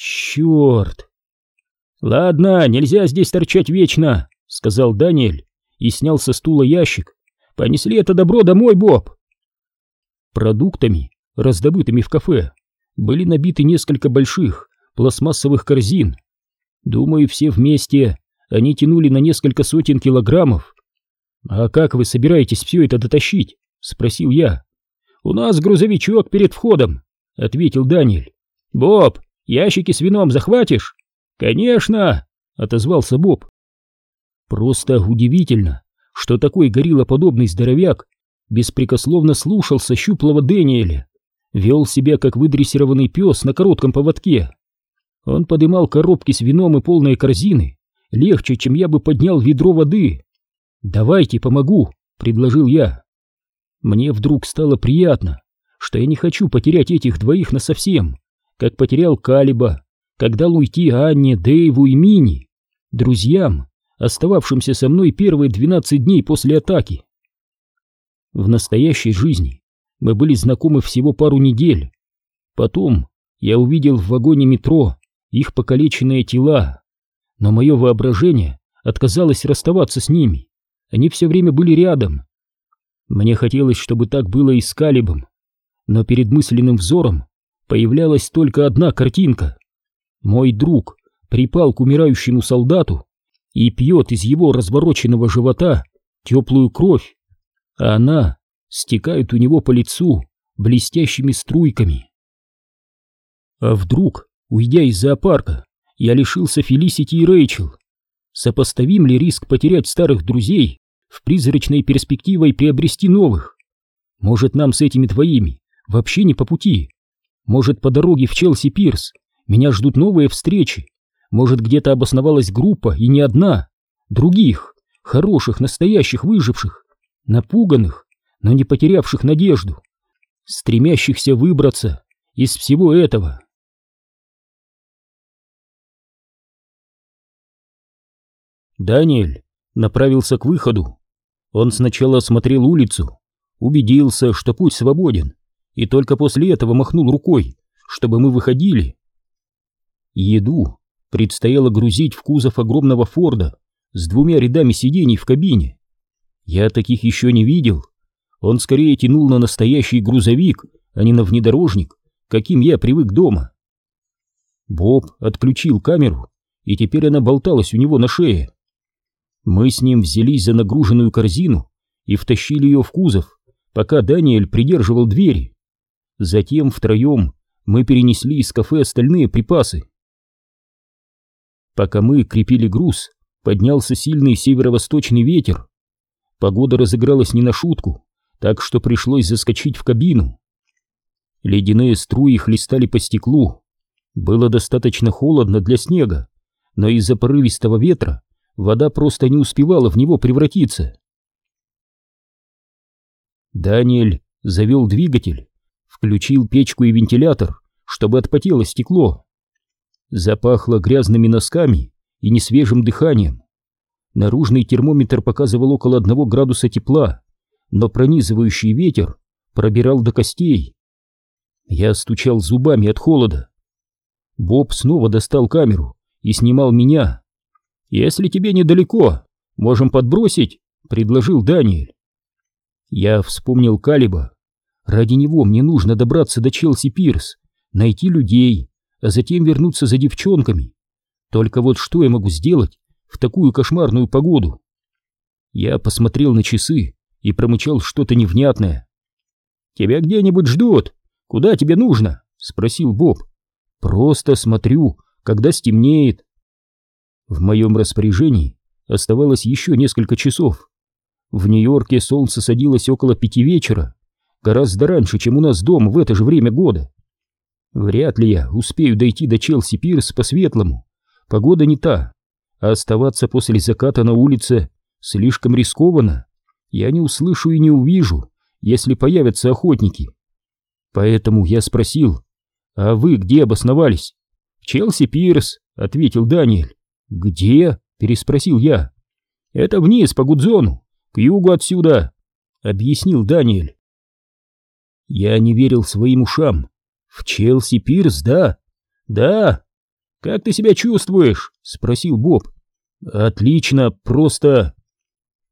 Черт! «Ладно, нельзя здесь торчать вечно», — сказал Даниэль и снял со стула ящик. «Понесли это добро домой, Боб!» Продуктами, раздобытыми в кафе, были набиты несколько больших пластмассовых корзин. Думаю, все вместе они тянули на несколько сотен килограммов. «А как вы собираетесь все это дотащить?» — спросил я. «У нас грузовичок перед входом», — ответил Даниэль. «Боб, ящики с вином захватишь?» «Конечно!» — отозвался Боб. Просто удивительно, что такой гориллоподобный здоровяк беспрекословно слушался щуплого Дэниеля, вел себя как выдрессированный пес на коротком поводке. Он подымал коробки с вином и полные корзины легче, чем я бы поднял ведро воды. «Давайте помогу», — предложил я. Мне вдруг стало приятно, что я не хочу потерять этих двоих насовсем, как потерял Калиба, как дал уйти Анне, Дэйву и Мини, друзьям, остававшимся со мной первые 12 дней после атаки. В настоящей жизни мы были знакомы всего пару недель. Потом я увидел в вагоне метро их покалеченные тела, но мое воображение отказалось расставаться с ними. Они все время были рядом. Мне хотелось, чтобы так было и с Калибом, но перед мысленным взором появлялась только одна картинка. Мой друг припал к умирающему солдату и пьет из его развороченного живота теплую кровь, а она стекает у него по лицу блестящими струйками. А вдруг, уйдя из зоопарка, я лишился Фелисити и Рэйчел? Сопоставим ли риск потерять старых друзей в призрачной перспективой приобрести новых? Может, нам с этими двоими вообще не по пути? Может, по дороге в Челси-Пирс меня ждут новые встречи? Может, где-то обосновалась группа, и не одна, других, хороших, настоящих выживших, напуганных, но не потерявших надежду, стремящихся выбраться из всего этого. Даниэль направился к выходу. Он сначала осмотрел улицу, убедился, что путь свободен, и только после этого махнул рукой, чтобы мы выходили. Еду предстояло грузить в кузов огромного Форда с 2 рядами сидений в кабине. Я таких еще не видел. Он скорее тянул на настоящий грузовик, а не на внедорожник, каким я привык дома. Боб отключил камеру, и теперь она болталась у него на шее. Мы с ним взялись за нагруженную корзину и втащили ее в кузов, пока Даниэль придерживал двери. Затем втроем мы перенесли из кафе остальные припасы. Пока мы крепили груз, поднялся сильный северо-восточный ветер. Погода разыгралась не на шутку, так что пришлось заскочить в кабину. Ледяные струи хлестали по стеклу. Было достаточно холодно для снега, но из-за порывистого ветра вода просто не успевала в него превратиться. Даниэль завел двигатель, включил печку и вентилятор, чтобы отпотело стекло. Запахло грязными носками и несвежим дыханием. Наружный термометр показывал около 1 градуса тепла, но пронизывающий ветер пробирал до костей. Я стучал зубами от холода. Боб снова достал камеру и снимал меня. «Если тебе недалеко, можем подбросить», — предложил Даниэль. Я вспомнил Калиба. Ради него мне нужно добраться до Челси-Пирс, найти людей, а затем вернуться за девчонками. Только вот что я могу сделать в такую кошмарную погоду? Я посмотрел на часы и промычал что-то невнятное. «Тебя где-нибудь ждут? Куда тебе нужно?» — спросил Боб. «Просто смотрю, когда стемнеет». В моем распоряжении оставалось еще несколько часов. В Нью-Йорке солнце садилось около 5 вечера, гораздо раньше, чем у нас дома в это же время года. Вряд ли я успею дойти до Челси-Пирс по-светлому. Погода не та, а оставаться после заката на улице слишком рискованно. Я не услышу и не увижу, если появятся охотники. Поэтому я спросил: «А вы где обосновались?» «В Челси-Пирс», — ответил Даниэль. «Где?» — переспросил я. «Это вниз по Гудзону, к югу отсюда», — объяснил Даниэль. Я не верил своим ушам. «В Челси-Пирс, да?» «Да». «Как ты себя чувствуешь?» — спросил Боб. «Отлично, просто...»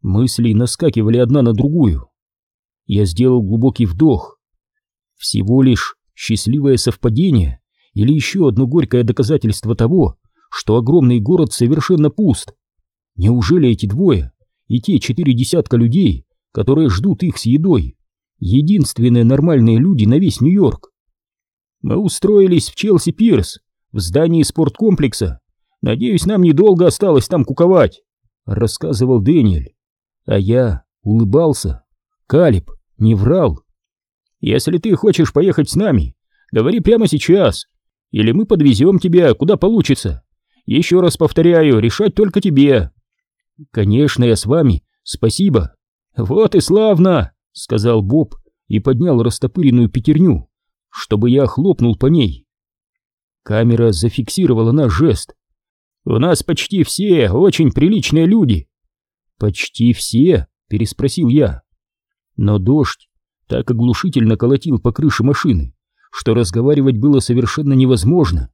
Мысли наскакивали одна на другую. Я сделал глубокий вдох. Всего лишь счастливое совпадение или еще одно горькое доказательство того, что огромный город совершенно пуст. Неужели эти двое и те 4 десятка людей, которые ждут их с едой, единственные нормальные люди на весь Нью-Йорк? Мы устроились в Челси-Пирс, в здании спорткомплекса. Надеюсь, нам недолго осталось там куковать, рассказывал Дэниэль. А я улыбался. Калеб не врал. Если ты хочешь поехать с нами, говори прямо сейчас, или мы подвезем тебя куда получится. Еще раз повторяю, решать только тебе. Конечно, я с вами, спасибо. Вот и славно, сказал Боб и поднял растопыренную пятерню, чтобы я хлопнул по ней. Камера зафиксировала наш жест. У нас почти все очень приличные люди. Почти все? Переспросил я. Но дождь так оглушительно колотил по крыше машины, что разговаривать было совершенно невозможно.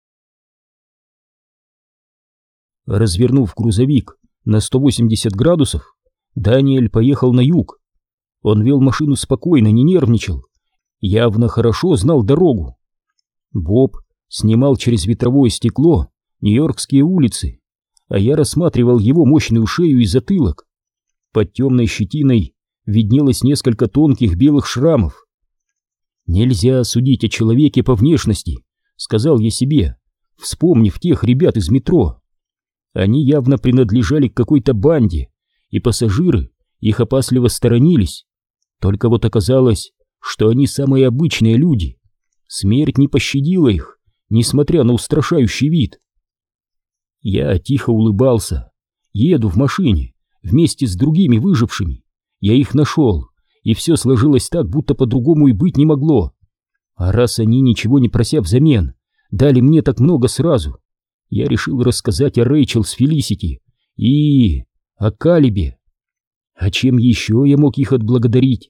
Развернув грузовик на 180 градусов, Дэниэль поехал на юг. Он вел машину спокойно, не нервничал, явно хорошо знал дорогу. Боб снимал через ветровое стекло нью-йоркские улицы, а я рассматривал его мощную шею и затылок. Под темной щетиной виднелось несколько тонких белых шрамов. «Нельзя судить о человеке по внешности», — сказал я себе, вспомнив тех ребят из метро. Они явно принадлежали к какой-то банде, и пассажиры их опасливо сторонились. Только вот оказалось, что они самые обычные люди. Смерть не пощадила их, несмотря на устрашающий вид. Я тихо улыбался. Еду в машине вместе с другими выжившими. Я их нашел, и все сложилось так, будто по-другому и быть не могло. А раз они, ничего не прося взамен, дали мне так много сразу, я решил рассказать о Рэйчел с Фелисити и о Калебе. А чем еще я мог их отблагодарить?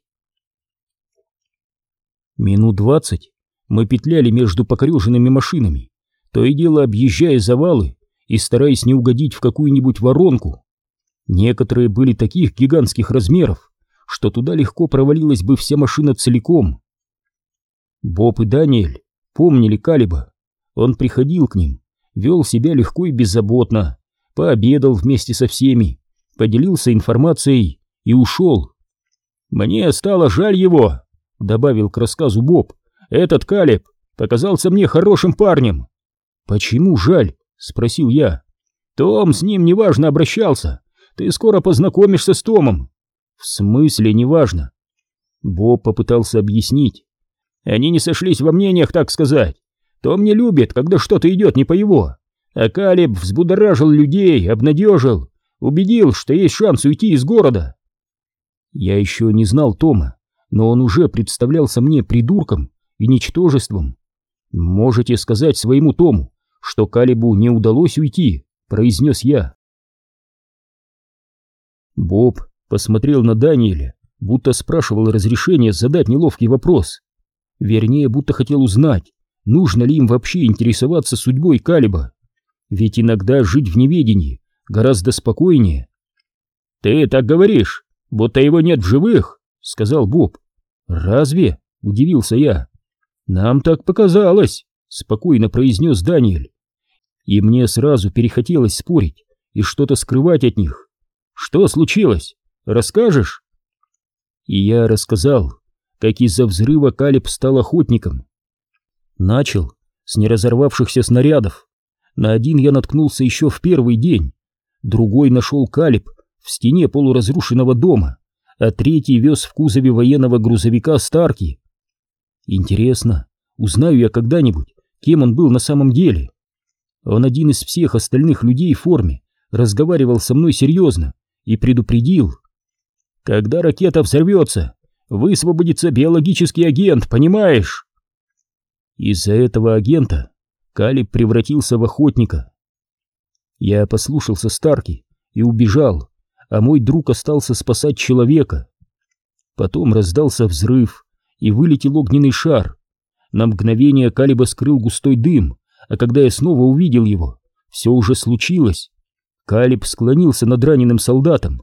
Минут 20 мы петляли между покореженными машинами, то и дело объезжая завалы и стараясь не угодить в какую-нибудь воронку. Некоторые были таких гигантских размеров, что туда легко провалилась бы вся машина целиком. Боб и Дэниэль помнили Калеба. Он приходил к ним, вел себя легко и беззаботно, пообедал вместе со всеми, поделился информацией и ушел. «Мне стало жаль его», — добавил к рассказу Боб. «Этот Калеб показался мне хорошим парнем». «Почему жаль?» — спросил я. «Том с ним неважно обращался. Ты скоро познакомишься с Томом». «В смысле неважно?» Боб попытался объяснить. «Они не сошлись во мнениях, так сказать. Том не любит, когда что-то идет не по его. А Калеб взбудоражил людей, обнадежил, убедил, что есть шанс уйти из города». Я еще не знал Тома, но он уже представлялся мне придурком и ничтожеством. «Можете сказать своему Тому, что Калебу не удалось уйти», — произнес я. Боб посмотрел на Дэниэля, будто спрашивал разрешения задать неловкий вопрос. Вернее, будто хотел узнать, нужно ли им вообще интересоваться судьбой Калеба. Ведь иногда жить в неведении гораздо спокойнее. «Ты так говоришь, будто его нет в живых», — сказал Боб. «Разве?» — удивился я. «Нам так показалось», — спокойно произнес Дэниэль. И мне сразу перехотелось спорить и что-то скрывать от них. «Что случилось? Расскажешь?» И я рассказал, как из-за взрыва Калеб стал охотником. Начал с неразорвавшихся снарядов. На один я наткнулся еще в первый день, другой нашел Калеб в стене полуразрушенного дома, а третий вез в кузове военного грузовика Старки. Интересно, узнаю я когда-нибудь, кем он был на самом деле? Он один из всех остальных людей в форме разговаривал со мной серьезно и предупредил: «Когда ракета взорвется, высвободится биологический агент, понимаешь?» Из-за этого агента Калеб превратился в охотника. Я послушался Старки и убежал, а мой друг остался спасать человека. Потом раздался взрыв, и вылетел огненный шар. На мгновение Калеба скрыл густой дым, а когда я снова увидел его, все уже случилось. Калеб склонился над раненым солдатом.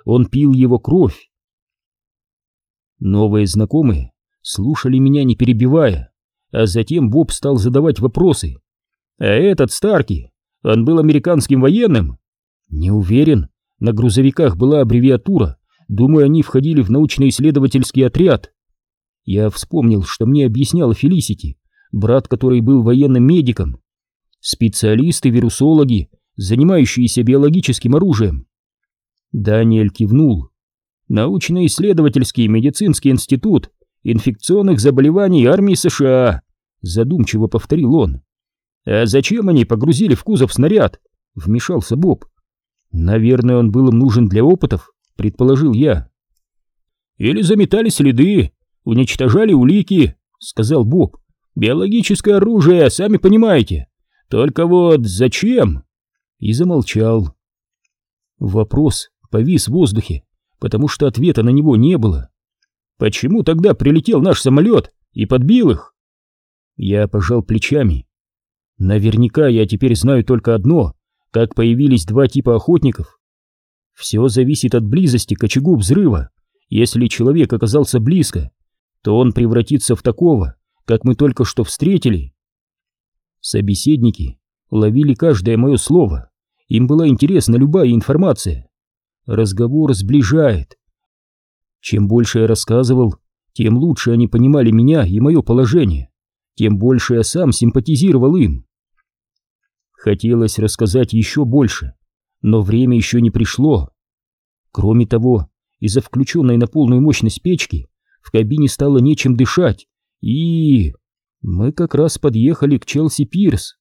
он пил его кровь. Новые знакомые слушали меня, не перебивая, а затем Боб стал задавать вопросы. «А этот Старки, он был американским военным?» «Не уверен, на грузовиках была аббревиатура, думаю, они входили в научно-исследовательский отряд». Я вспомнил, что мне объясняла Фелисити, брат который был военным медиком. Специалисты-вирусологи, занимающиеся биологическим оружием. Даниэль кивнул. «Научно-исследовательский медицинский институт инфекционных заболеваний армии США», задумчиво повторил он. «А зачем они погрузили в кузов снаряд?» Вмешался Боб. «Наверное, он был им нужен для опытов», предположил я. «Или заметали следы, уничтожали улики», сказал Боб. «Биологическое оружие, сами понимаете. Только вот зачем?» И замолчал. Вопрос повис в воздухе, потому что ответа на него не было. «Почему тогда прилетел наш самолет и подбил их?» Я пожал плечами. Наверняка я теперь знаю только одно, как появились два типа охотников. Все зависит от близости к очагу взрыва. Если человек оказался близко, то он превратится в такого, как мы только что встретили. Собеседники ловили каждое мое слово. Им была интересна любая информация. Разговор сближает. Чем больше я рассказывал, тем лучше они понимали меня и мое положение, тем больше я сам симпатизировал им. Хотелось рассказать еще больше, но время еще не пришло. Кроме того, из-за включенной на полную мощность печки в кабине стало нечем дышать, и... мы как раз подъехали к Челси-Пирс.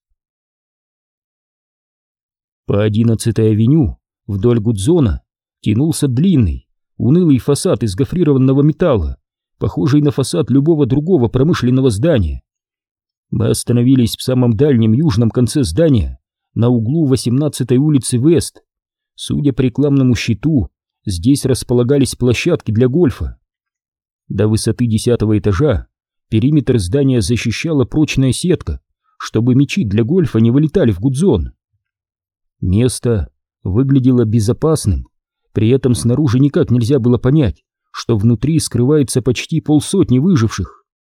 По 11-й авеню вдоль Гудзона тянулся длинный, унылый фасад из гофрированного металла, похожий на фасад любого другого промышленного здания. Мы остановились в самом дальнем южном конце здания, на углу 18-й улицы Вест. Судя по рекламному щиту, здесь располагались площадки для гольфа. До высоты 10-го этажа периметр здания защищала прочная сетка, чтобы мячи для гольфа не вылетали в Гудзон. Место выглядело безопасным, при этом снаружи никак нельзя было понять, что внутри скрывается почти полсотни выживших.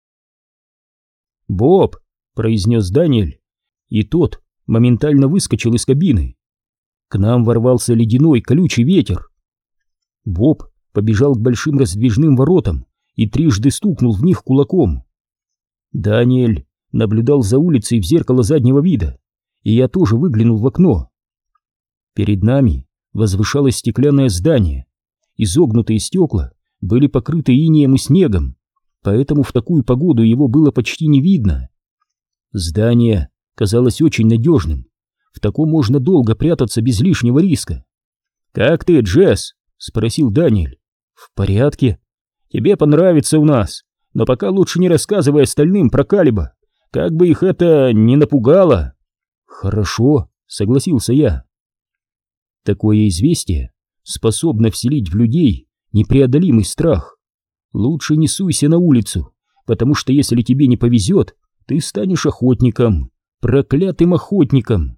«Боб!» — произнес Даниэль, и тот моментально выскочил из кабины. К нам ворвался ледяной колючий ветер. Боб побежал к большим раздвижным воротам и трижды стукнул в них кулаком. Даниэль наблюдал за улицей в зеркало заднего вида, и я тоже выглянул в окно. Перед нами возвышалось стеклянное здание. Изогнутые стекла были покрыты инеем и снегом, поэтому в такую погоду его было почти не видно. Здание казалось очень надежным. В таком можно долго прятаться без лишнего риска. «Как ты, Джесс?» — спросил Даниэль. «В порядке. Тебе понравится у нас, но пока лучше не рассказывай остальным про Калиба, как бы их это не напугало». «Хорошо», — согласился я. Такое известие способно вселить в людей непреодолимый страх. Лучше не суйся на улицу, потому что если тебе не повезет, ты станешь охотником, проклятым охотником.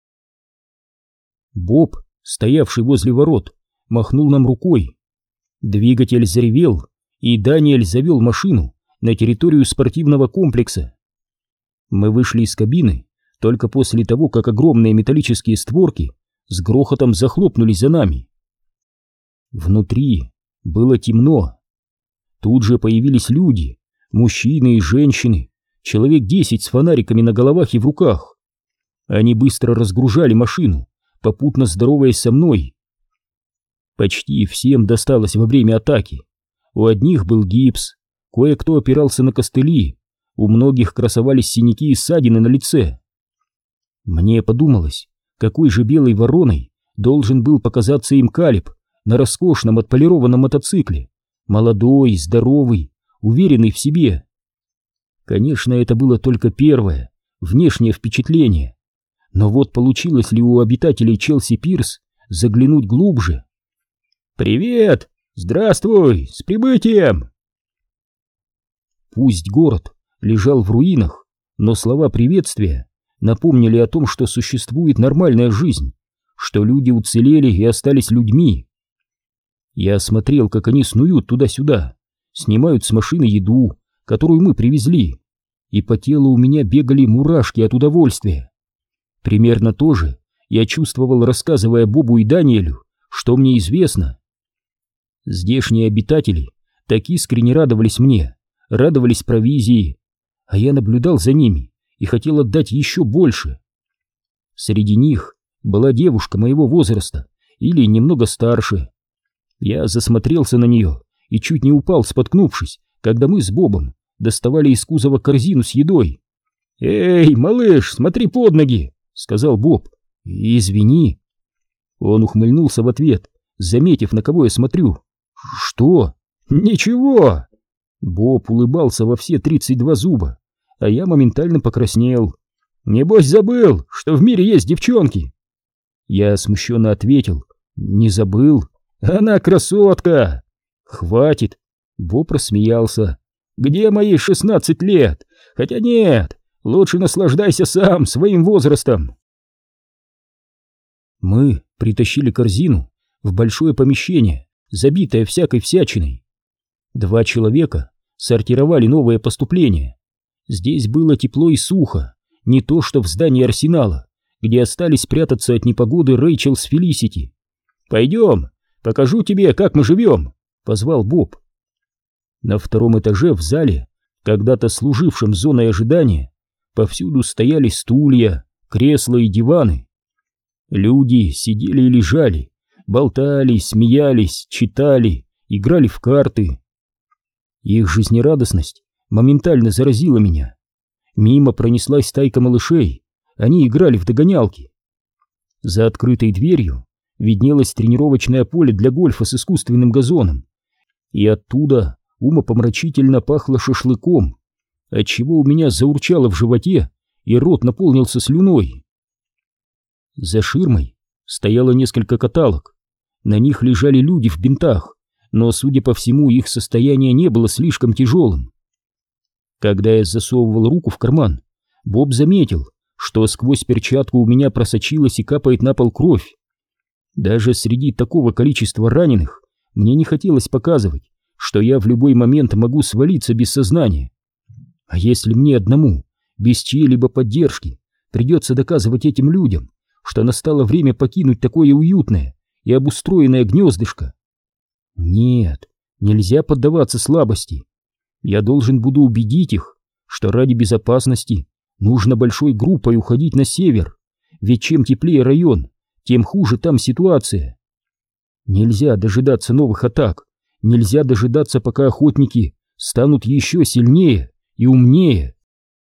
Боб, стоявший возле ворот, махнул нам рукой. Двигатель заревел, и Даниэль завел машину на территорию спортивного комплекса. Мы вышли из кабины только после того, как огромные металлические створки с грохотом захлопнулись за нами. Внутри было темно. Тут же появились люди, мужчины и женщины, человек 10 с фонариками на головах и в руках. Они быстро разгружали машину, попутно здороваясь со мной. Почти всем досталось во время атаки. У одних был гипс, кое-кто опирался на костыли, у многих красовались синяки и ссадины на лице. Мне подумалось, какой же белой вороной должен был показаться им Калиб на роскошном отполированном мотоцикле, молодой, здоровый, уверенный в себе. Конечно, это было только первое, внешнее впечатление, но вот получилось ли у обитателей Челси-Пирс заглянуть глубже? «Привет! Здравствуй! С прибытием!» Пусть город лежал в руинах, но слова приветствия напомнили о том, что существует нормальная жизнь, что люди уцелели и остались людьми. Я смотрел, как они снуют туда-сюда, снимают с машины еду, которую мы привезли, и по телу у меня бегали мурашки от удовольствия. Примерно то же я чувствовал, рассказывая Бобу и Даниэлю, что мне известно. Здешние обитатели так искренне радовались мне, радовались провизии, а я наблюдал за ними и хотел отдать еще больше. Среди них была девушка моего возраста или немного старше. Я засмотрелся на нее и чуть не упал, споткнувшись, когда мы с Бобом доставали из кузова корзину с едой. «Эй, малыш, смотри под ноги!» — сказал Боб. «Извини». Он ухмыльнулся в ответ, заметив, на кого я смотрю. «Что?» «Ничего!» Боб улыбался во все 32 зуба, а я моментально покраснел. «Небось забыл, что в мире есть девчонки?» Я смущенно ответил. «Не забыл. Она красотка!» «Хватит!» Боб рассмеялся. «Где мои 16 лет? Хотя нет, лучше наслаждайся сам своим возрастом!» Мы притащили корзину в большое помещение, забитое всякой всячиной. 2 человека сортировали новое поступление. Здесь было тепло и сухо, не то что в здании арсенала, где остались прятаться от непогоды Рэйчел с Фелисити. «Пойдем, покажу тебе, как мы живем», — позвал Боб. На 2-м этаже в зале, когда-то служившем зоной ожидания, повсюду стояли стулья, кресла и диваны. Люди сидели и лежали, болтали, смеялись, читали, играли в карты. Их жизнерадостность моментально заразила меня. Мимо пронеслась стайка малышей, они играли в догонялки. За открытой дверью виднелось тренировочное поле для гольфа с искусственным газоном, и оттуда умопомрачительно пахло шашлыком, отчего у меня заурчало в животе и рот наполнился слюной. За ширмой стояло несколько каталог, на них лежали люди в бинтах, но, судя по всему, их состояние не было слишком тяжелым. Когда я засовывал руку в карман, Боб заметил, что сквозь перчатку у меня просочилась и капает на пол кровь. Даже среди такого количества раненых мне не хотелось показывать, что я в любой момент могу свалиться без сознания. А если мне одному, без чьей-либо поддержки, придется доказывать этим людям, что настало время покинуть такое уютное и обустроенное гнездышко? Нет, нельзя поддаваться слабости. Я должен буду убедить их, что ради безопасности нужно большой группой уходить на север, ведь чем теплее район, тем хуже там ситуация. Нельзя дожидаться новых атак, нельзя дожидаться, пока охотники станут еще сильнее и умнее.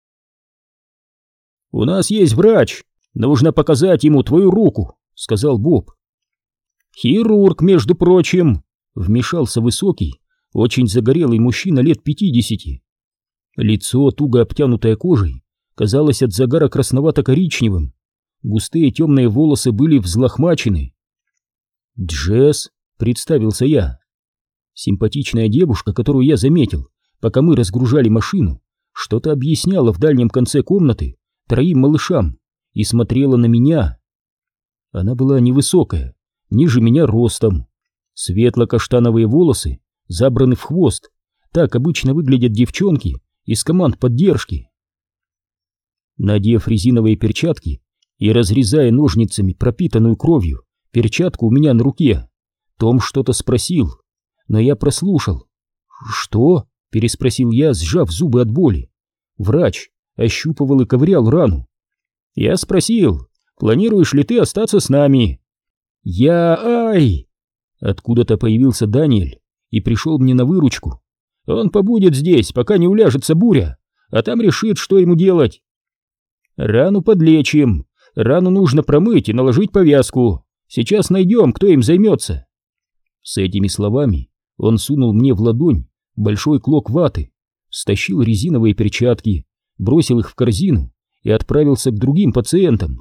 «У нас есть врач, нужно показать ему твою руку», — сказал Боб. «Хирург, между прочим», — вмешался высокий, очень загорелый мужчина лет 50. Лицо, туго обтянутое кожей, казалось от загара красновато-коричневым, густые темные волосы были взлохмачены. «Джесс», — представился я. Симпатичная девушка, которую я заметил, пока мы разгружали машину, что-то объясняла в дальнем конце комнаты 3 малышам и смотрела на меня. Она была невысокая, ниже меня ростом, светло-каштановые волосы забраны в хвост, так обычно выглядят девчонки из команд поддержки. Надев резиновые перчатки и разрезая ножницами пропитанную кровью перчатку у меня на руке, Том что-то спросил, но я прослушал. «Что?» — переспросил я, сжав зубы от боли. Врач ощупывал и ковырял рану. «Я спросил, планируешь ли ты остаться с нами?» «Ай!» Откуда-то появился Даниэль и пришел мне на выручку. «Он побудет здесь, пока не уляжется буря, а там решит, что ему делать». «Рану подлечим, рану нужно промыть и наложить повязку. Сейчас найдем, кто им займется». С этими словами он сунул мне в ладонь большой клок ваты, стащил резиновые перчатки, бросил их в корзину и отправился к другим пациентам.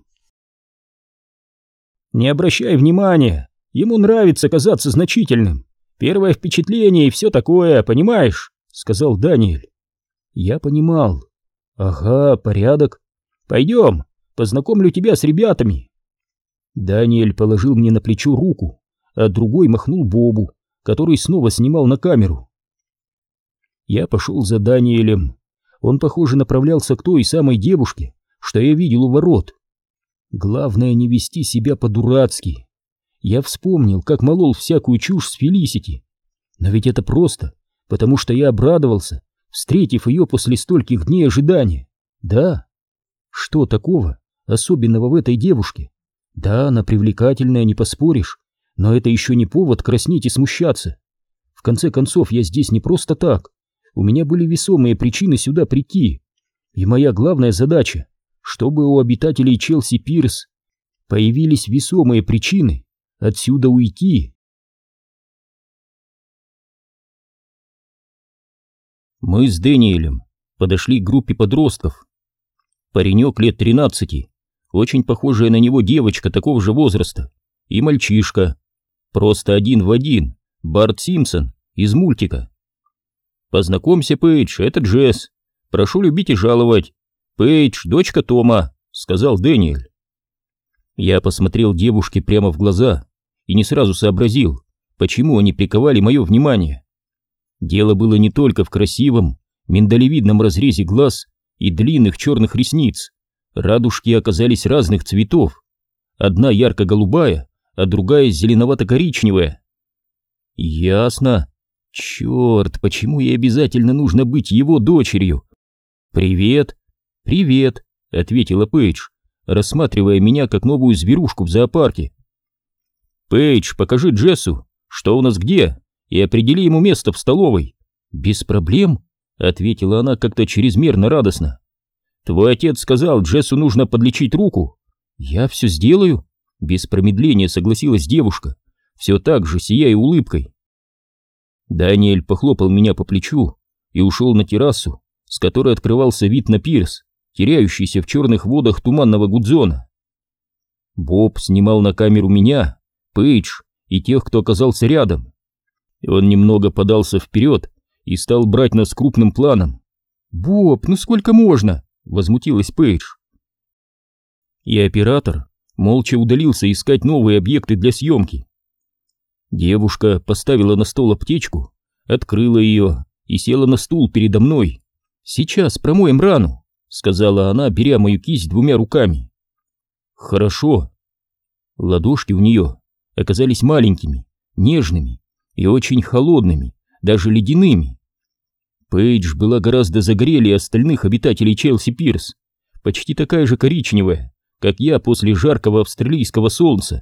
«Не обращай внимания, ему нравится казаться значительным. Первое впечатление и все такое, понимаешь?» — сказал Даниэль. Я понимал. «Ага, порядок. Пойдем, познакомлю тебя с ребятами». Даниэль положил мне на плечо руку, а другой махнул Бобу, который снова снимал на камеру. Я пошел за Даниэлем. Он, похоже, направлялся к той самой девушке, что я видел у ворот. Главное не вести себя по-дурацки. Я вспомнил, как молол всякую чушь с Фелисити. Но ведь это просто, потому что я обрадовался, встретив ее после стольких дней ожидания. Да, что такого особенного в этой девушке? Да, она привлекательная, не поспоришь, но это еще не повод краснеть и смущаться. В конце концов, я здесь не просто так. У меня были весомые причины сюда прийти. И моя главная задача, чтобы у обитателей Челси Пирс появились весомые причины отсюда уйти. Мы с Дэниелем подошли к группе подростков. Паренек лет 13, очень похожая на него девочка такого же возраста, и мальчишка, просто один в один, Барт Симпсон из мультика. «Познакомься, Пейдж, это Джесс. Прошу любить и жаловать. Пейдж, дочка Тома», — сказал Дэниэль. Я посмотрел девушке прямо в глаза и не сразу сообразил, почему они приковали мое внимание. Дело было не только в красивом, миндалевидном разрезе глаз и длинных черных ресниц. Радужки оказались разных цветов. Одна ярко-голубая, а другая зеленовато-коричневая. Ясно. Черт, почему ей обязательно нужно быть его дочерью? «Привет!» «Привет!» — ответила Пейдж, рассматривая меня как новую зверушку в зоопарке. «Пейдж, покажи Джессу, что у нас где, и определи ему место в столовой». «Без проблем», — ответила она как-то чрезмерно радостно. «Твой отец сказал, Джессу нужно подлечить руку». «Я все сделаю», — без промедления согласилась девушка, все так же сияя улыбкой. Даниэль похлопал меня по плечу и ушел на террасу, с которой открывался вид на пирс, теряющийся в черных водах туманного Гудзона. Боб снимал на камеру меня, Пейдж и тех, кто оказался рядом. Он немного подался вперед и стал брать нас крупным планом. «Боб, ну сколько можно?» — возмутилась Пейдж. И оператор молча удалился искать новые объекты для съемки. Девушка поставила на стол аптечку, открыла ее и села на стул передо мной. «Сейчас промоем рану», — сказала она, беря мою кисть двумя руками. «Хорошо». Ладошки у нее оказались маленькими, нежными и очень холодными, даже ледяными. Пейдж была гораздо загорелее остальных обитателей Челси Пирс, почти такая же коричневая, как я после жаркого австралийского солнца.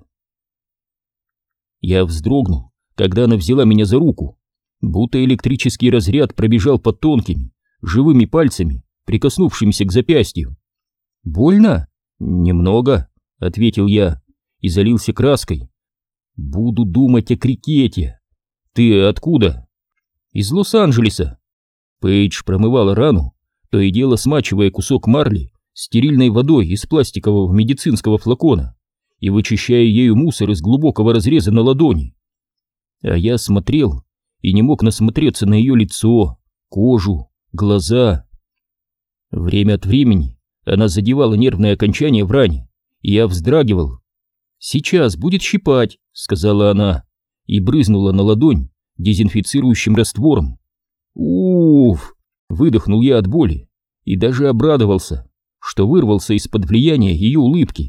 Я вздрогнул, когда она взяла меня за руку, будто электрический разряд пробежал под тонкими, живыми пальцами, прикоснувшимися к запястью. «Больно?» «Немного», — ответил я и залился краской. «Буду думать о крикете». «Ты откуда?» «Из Лос-Анджелеса». Пейдж промывала рану, то и дело смачивая кусок марли стерильной водой из пластикового медицинского флакона и вычищая ею мусор из глубокого разреза на ладони. А я смотрел и не мог насмотреться на ее лицо, кожу, глаза. Время от времени она задевала нервное окончание в ране, и я вздрагивал. «Сейчас будет щипать», — сказала она, и брызнула на ладонь дезинфицирующим раствором. «Уф!» — выдохнул я от боли и даже обрадовался, что вырвался из-под влияния ее улыбки.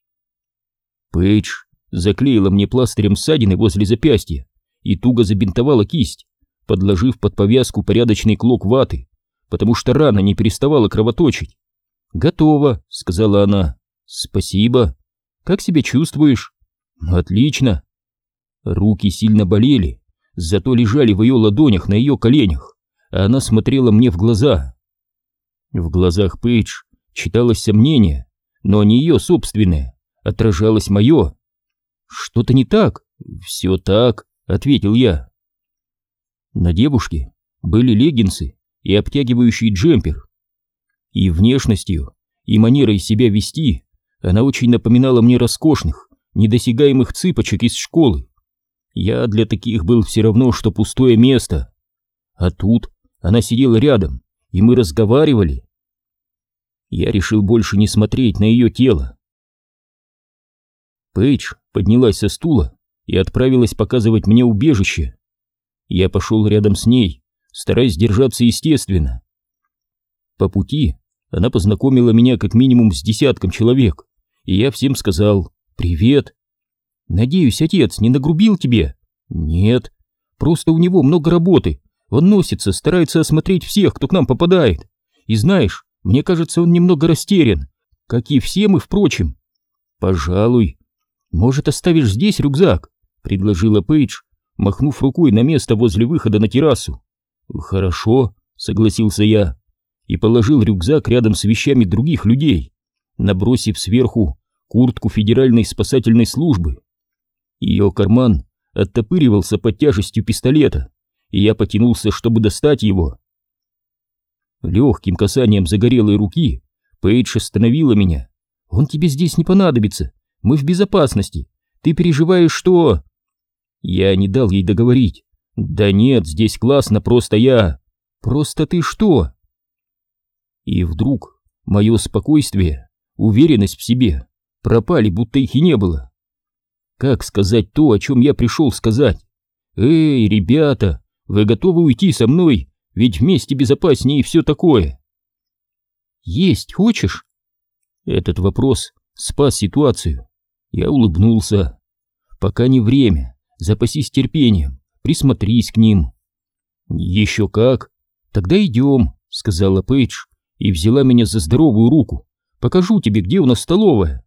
Пейдж заклеила мне пластырем ссадины возле запястья и туго забинтовала кисть, подложив под повязку порядочный клок ваты, потому что рана не переставала кровоточить. «Готово», — сказала она. «Спасибо. Как себя чувствуешь?» «Отлично». Руки сильно болели, зато лежали в ее ладонях на ее коленях, а она смотрела мне в глаза. В глазах Пейдж читалось сомнение, но не ее собственное, отражалось мое. «Что-то не так?» «Все так», — ответил я. На девушке были леггинсы и обтягивающий джемпер. И внешностью, и манерой себя вести она очень напоминала мне роскошных, недосягаемых цыпочек из школы. Я для таких был все равно, что пустое место. А тут она сидела рядом, и мы разговаривали. Я решил больше не смотреть на ее тело. Пейдж поднялась со стула и отправилась показывать мне убежище. Я пошел рядом с ней, стараясь держаться естественно. По пути она познакомила меня как минимум с десятком человек, и я всем сказал «Привет». «Надеюсь, отец не нагрубил тебе?» «Нет, просто у него много работы. Он носится, старается осмотреть всех, кто к нам попадает. И знаешь, мне кажется, он немного растерян, как и все мы, впрочем». «Пожалуй. Может, оставишь здесь рюкзак?» — предложила Пейдж, махнув рукой на место возле выхода на террасу. «Хорошо», — согласился я, и положил рюкзак рядом с вещами других людей, набросив сверху куртку Федеральной спасательной службы. Ее карман оттопыривался под тяжестью пистолета, и я потянулся, чтобы достать его. Легким касанием загорелой руки Пейдж остановила меня. «Он тебе здесь не понадобится, мы в безопасности. Ты переживаешь, что...» Я не дал ей договорить. «Да нет, здесь классно, просто я...» «Просто ты что?» И вдруг мое спокойствие, уверенность в себе пропали, будто их и не было. Как сказать то, о чем я пришел сказать? «Эй, ребята, вы готовы уйти со мной? Ведь вместе безопаснее и все такое». «Есть хочешь?» Этот вопрос спас ситуацию. Я улыбнулся. «Пока не время, запасись терпением, присмотрись к ним». «Еще как. Тогда идем», — сказала Пейдж и взяла меня за здоровую руку. «Покажу тебе, где у нас столовая».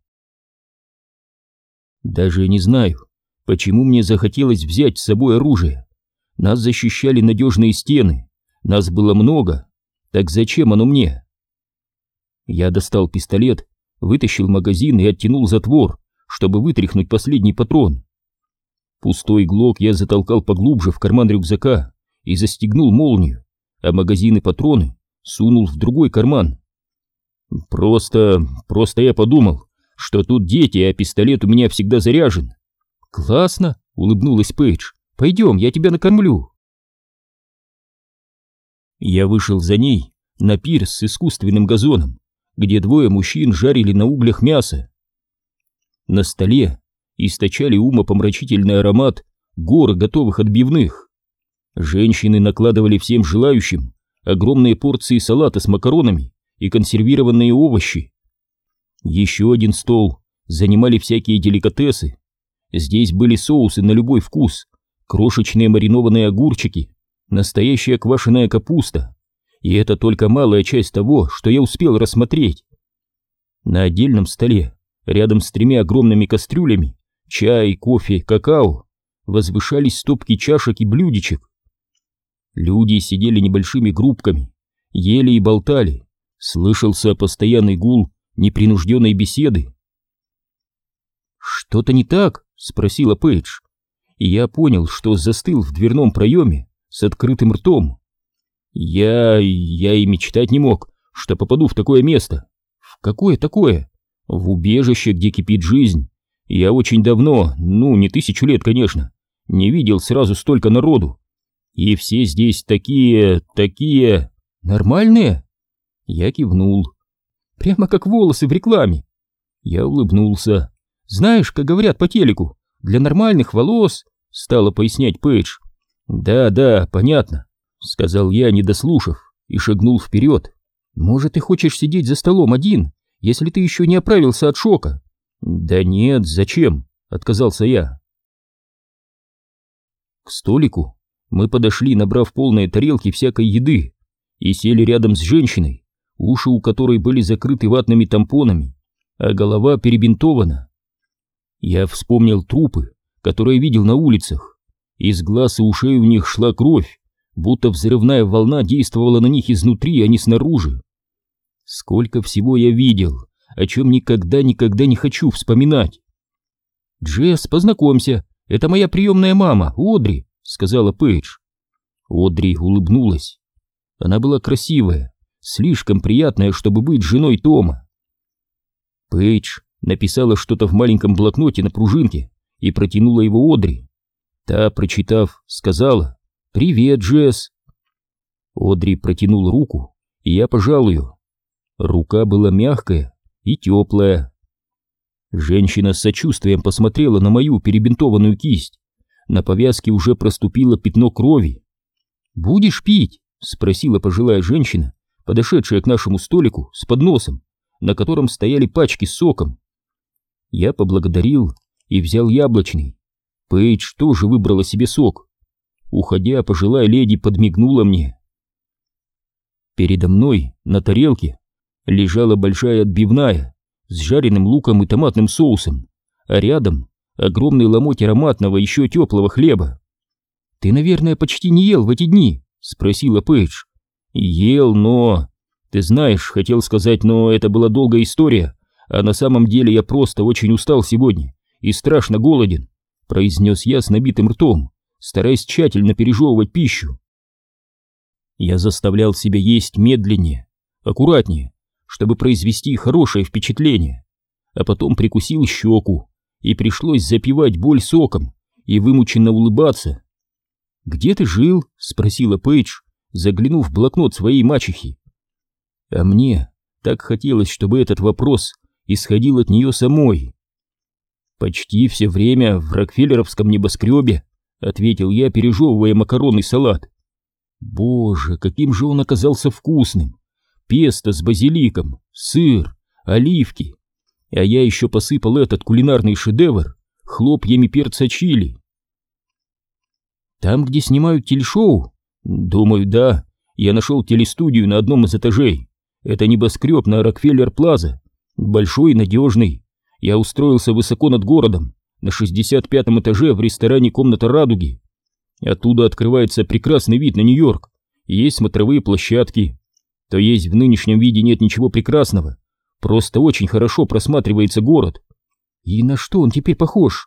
Даже не знаю, почему мне захотелось взять с собой оружие. Нас защищали надежные стены, нас было много, так зачем оно мне? Я достал пистолет, вытащил магазин и оттянул затвор, чтобы вытряхнуть последний патрон. Пустой глок я затолкал поглубже в карман рюкзака и застегнул молнию, а магазин и патроны сунул в другой карман. Просто я подумал, что тут дети, а пистолет у меня всегда заряжен. «Классно!» — улыбнулась Пейдж. «Пойдем, я тебя накормлю». Я вышел за ней на пирс с искусственным газоном, где двое мужчин жарили на углях мясо. На столе источали умопомрачительный аромат горы готовых отбивных. Женщины накладывали всем желающим огромные порции салата с макаронами и консервированные овощи. Еще один стол занимали всякие деликатесы. Здесь были соусы на любой вкус, крошечные маринованные огурчики, настоящая квашеная капуста. И это только малая часть того, что я успел рассмотреть. На отдельном столе, рядом с 3 огромными кастрюлями, чай, кофе, какао, возвышались стопки чашек и блюдечек. Люди сидели небольшими группками, ели и болтали, слышался постоянный гул непринужденной беседы. «Что-то не так?» — спросила Пейдж, и я понял, что застыл в дверном проеме с открытым ртом. Я и мечтать не мог, что попаду в такое место. В какое такое? В убежище, где кипит жизнь. Я очень давно, не 1000 лет, конечно, не видел сразу столько народу. И все здесь такие... Нормальные? Я кивнул. Прямо как волосы в рекламе. Я улыбнулся. «Знаешь, как говорят по телеку, для нормальных волос...» — стала пояснять Пейдж. «Да, понятно», — сказал я, не дослушав, и шагнул вперед. «Может, ты хочешь сидеть за столом один, если ты еще не оправился от шока?» «Да нет, зачем?» — отказался я. К столику мы подошли, набрав полные тарелки всякой еды, и сели рядом с женщиной, уши у которой были закрыты ватными тампонами, а голова перебинтована. Я вспомнил трупы, которые видел на улицах. Из глаз и ушей у них шла кровь, будто взрывная волна действовала на них изнутри, а не снаружи. Сколько всего я видел, о чем никогда не хочу вспоминать. «Джесс, познакомься, это моя приемная мама, Одри», — сказала Пейдж. Одри улыбнулась. Она была красивая, слишком приятная, чтобы быть женой Тома. Пейдж написала что-то в маленьком блокноте на пружинке и протянула его Одри. Та, прочитав, сказала: «Привет, Джесс». Одри протянул руку, и я пожал ее. Рука была мягкая и теплая. Женщина с сочувствием посмотрела на мою перебинтованную кисть, На повязке уже проступило пятно крови. «Будешь пить?» — спросила пожилая женщина, подошедшая к нашему столику с подносом, на котором стояли пачки с соком. Я поблагодарил и взял яблочный. Пейдж тоже выбрала себе сок. Уходя, пожилая леди подмигнула мне. Передо мной на тарелке лежала большая отбивная с жареным луком и томатным соусом, а рядом огромный ломоть ароматного еще теплого хлеба. «Ты, наверное, почти не ел в эти дни?» — спросила Пейдж. «Ел, но...» «Ты знаешь, хотел сказать, но это была долгая история, а на самом деле я просто очень устал сегодня и страшно голоден», — произнес я с набитым ртом, стараясь тщательно пережевывать пищу. Я заставлял себя есть медленнее, аккуратнее, чтобы произвести хорошее впечатление, а потом прикусил щеку, и пришлось запивать боль соком и вымученно улыбаться. «Где ты жил?» — спросила Пейдж, заглянув в блокнот своей мачехи. А мне так хотелось, чтобы этот вопрос исходил от нее самой. «Почти все время в Рокфеллеровском небоскребе», — ответил я, пережевывая макаронный салат. Боже, каким же он оказался вкусным! Песто с базиликом, сыр, оливки. А я еще посыпал этот кулинарный шедевр хлопьями перца чили. «Там, где снимают телешоу?» «Думаю, да. Я нашел телестудию на одном из этажей. Это небоскреб на Рокфеллер-Плаза. Большой и надежный. Я устроился высоко над городом, на 65-м этаже в ресторане «Комната радуги». Оттуда открывается прекрасный вид на Нью-Йорк. Есть смотровые площадки. То есть в нынешнем виде нет ничего прекрасного. Просто очень хорошо просматривается город. И на что он теперь похож?»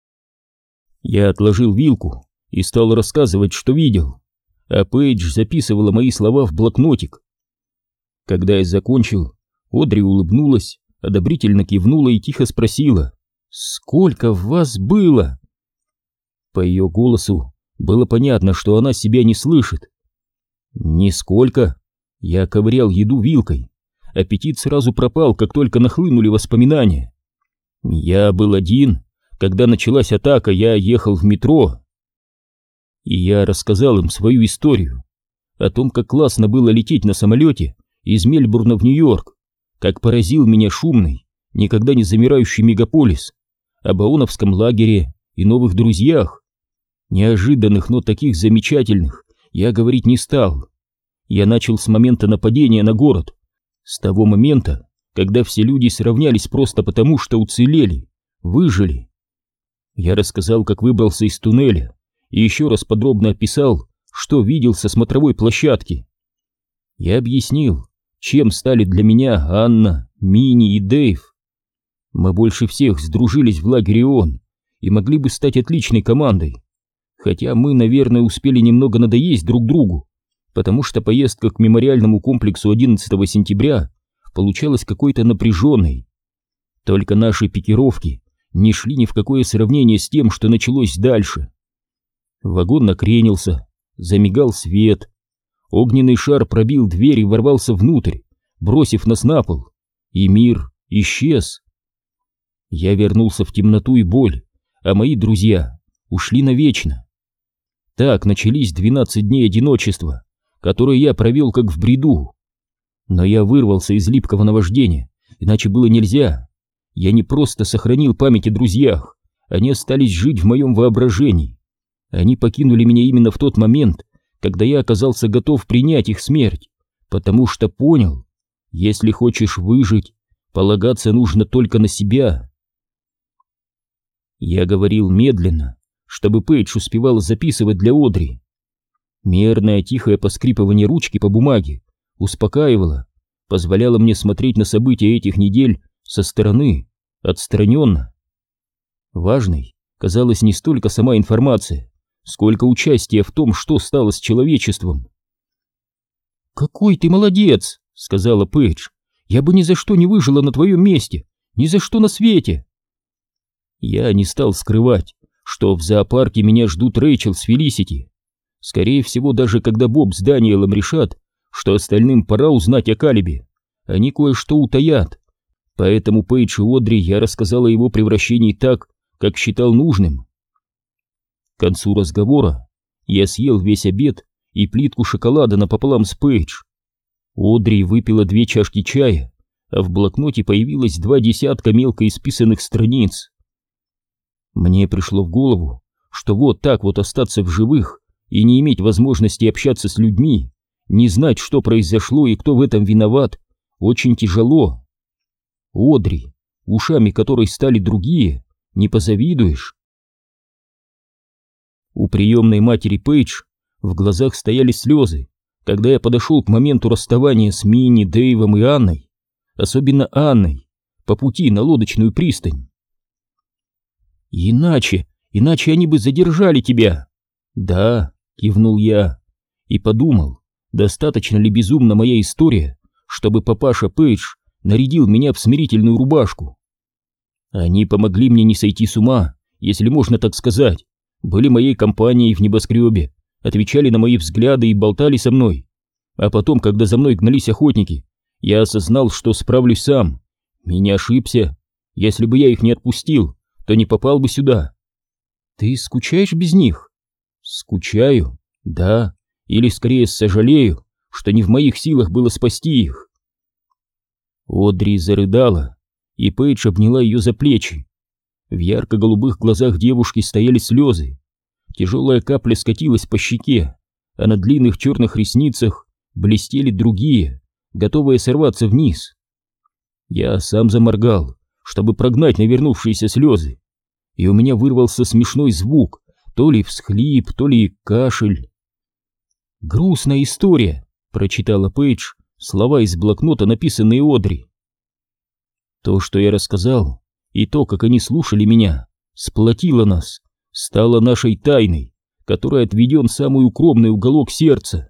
Я отложил вилку и стал рассказывать, что видел. А Пейдж записывала мои слова в блокнотик. Когда я закончил, Одри улыбнулась, одобрительно кивнула и тихо спросила: «Сколько в вас было?» По ее голосу было понятно, что она себя не слышит. «Нисколько». Я ковырял еду вилкой. Аппетит сразу пропал, как только нахлынули воспоминания. «Я был один. Когда началась атака, я ехал в метро». И я рассказал им свою историю. О том, как классно было лететь на самолете из Мельбурна в Нью-Йорк, как поразил меня шумный, никогда не замирающий мегаполис, об Аоновском лагере и новых друзьях. Неожиданных, но таких замечательных я говорить не стал. Я начал с момента нападения на город, с того момента, когда все люди сравнялись просто потому, что уцелели, выжили. Я рассказал, как выбрался из туннеля, и еще раз подробно описал, что видел со смотровой площадки. Я объяснил, чем стали для меня Анна, Мини и Дэйв. Мы больше всех сдружились в лагере ООН и могли бы стать отличной командой. Хотя мы, наверное, успели немного надоесть друг другу, потому что поездка к мемориальному комплексу 11 сентября получалась какой-то напряженной. Только наши пикировки не шли ни в какое сравнение с тем, что началось дальше. Вагон накренился, замигал свет. Огненный шар пробил дверь и ворвался внутрь, бросив нас на пол, и мир исчез. Я вернулся в темноту и боль, а мои друзья ушли навечно. Так начались 12 дней одиночества, которые я провел как в бреду. Но я вырвался из липкого наваждения, иначе было нельзя. Я не просто сохранил память о друзьях, они остались жить в моем воображении. Они покинули меня именно в тот момент, когда я оказался готов принять их смерть, потому что понял, если хочешь выжить, полагаться нужно только на себя. Я говорил медленно, чтобы Пейдж успевала записывать для Одри. Мерное тихое поскрипывание ручки по бумаге успокаивало, позволяло мне смотреть на события этих недель со стороны, отстраненно. Важной казалась не столько сама информация, сколько участие в том, что стало с человечеством. «Какой ты молодец!» — сказала Пейдж. «Я бы ни за что не выжила на твоем месте, ни за что на свете!» Я не стал скрывать, что в зоопарке меня ждут Рэйчел с Фелисити. Скорее всего, даже когда Боб с Даниэлом решат, что остальным пора узнать о Калебе, они кое-что утаят. Поэтому Пейдж и Одри я рассказал о его превращении так, как считал нужным. К концу разговора я съел весь обед и плитку шоколада напополам с Пейдж. Одри выпила 2 чашки чая, а в блокноте появилось 2 десятка мелко исписанных страниц. Мне пришло в голову, что вот так вот остаться в живых и не иметь возможности общаться с людьми, не знать, что произошло и кто в этом виноват, очень тяжело. Одри, ушами которой стали другие, не позавидуешь. У приемной матери Пейдж в глазах стояли слезы, когда я подошел к моменту расставания с Минни, Дэйвом и Анной, особенно Анной, по пути на лодочную пристань. Иначе они бы задержали тебя. Да, кивнул я и подумал, достаточно ли безумна моя история, чтобы папаша Пейдж нарядил меня в смирительную рубашку. Они помогли мне не сойти с ума, если можно так сказать, были моей компанией в небоскребе, отвечали на мои взгляды и болтали со мной. А потом, когда за мной гнались охотники, я осознал, что справлюсь сам, и не ошибся. Если бы я их не отпустил, то не попал бы сюда. Ты скучаешь без них? Скучаю, да, или скорее сожалею, что не в моих силах было спасти их. Одри зарыдала, и Пейдж обняла ее за плечи. В ярко-голубых глазах девушки стояли слезы. Тяжелая капля скатилась по щеке, а на длинных черных ресницах блестели другие, готовые сорваться вниз. Я сам заморгал, чтобы прогнать навернувшиеся слезы, и у меня вырвался смешной звук, то ли всхлип, то ли кашель. «Грустная история», — прочитала Пейдж слова из блокнота, написанные Одри. То, что я рассказал, и то, как они слушали меня, сплотило нас, стало нашей тайной, которой отведен самый укромный уголок сердца.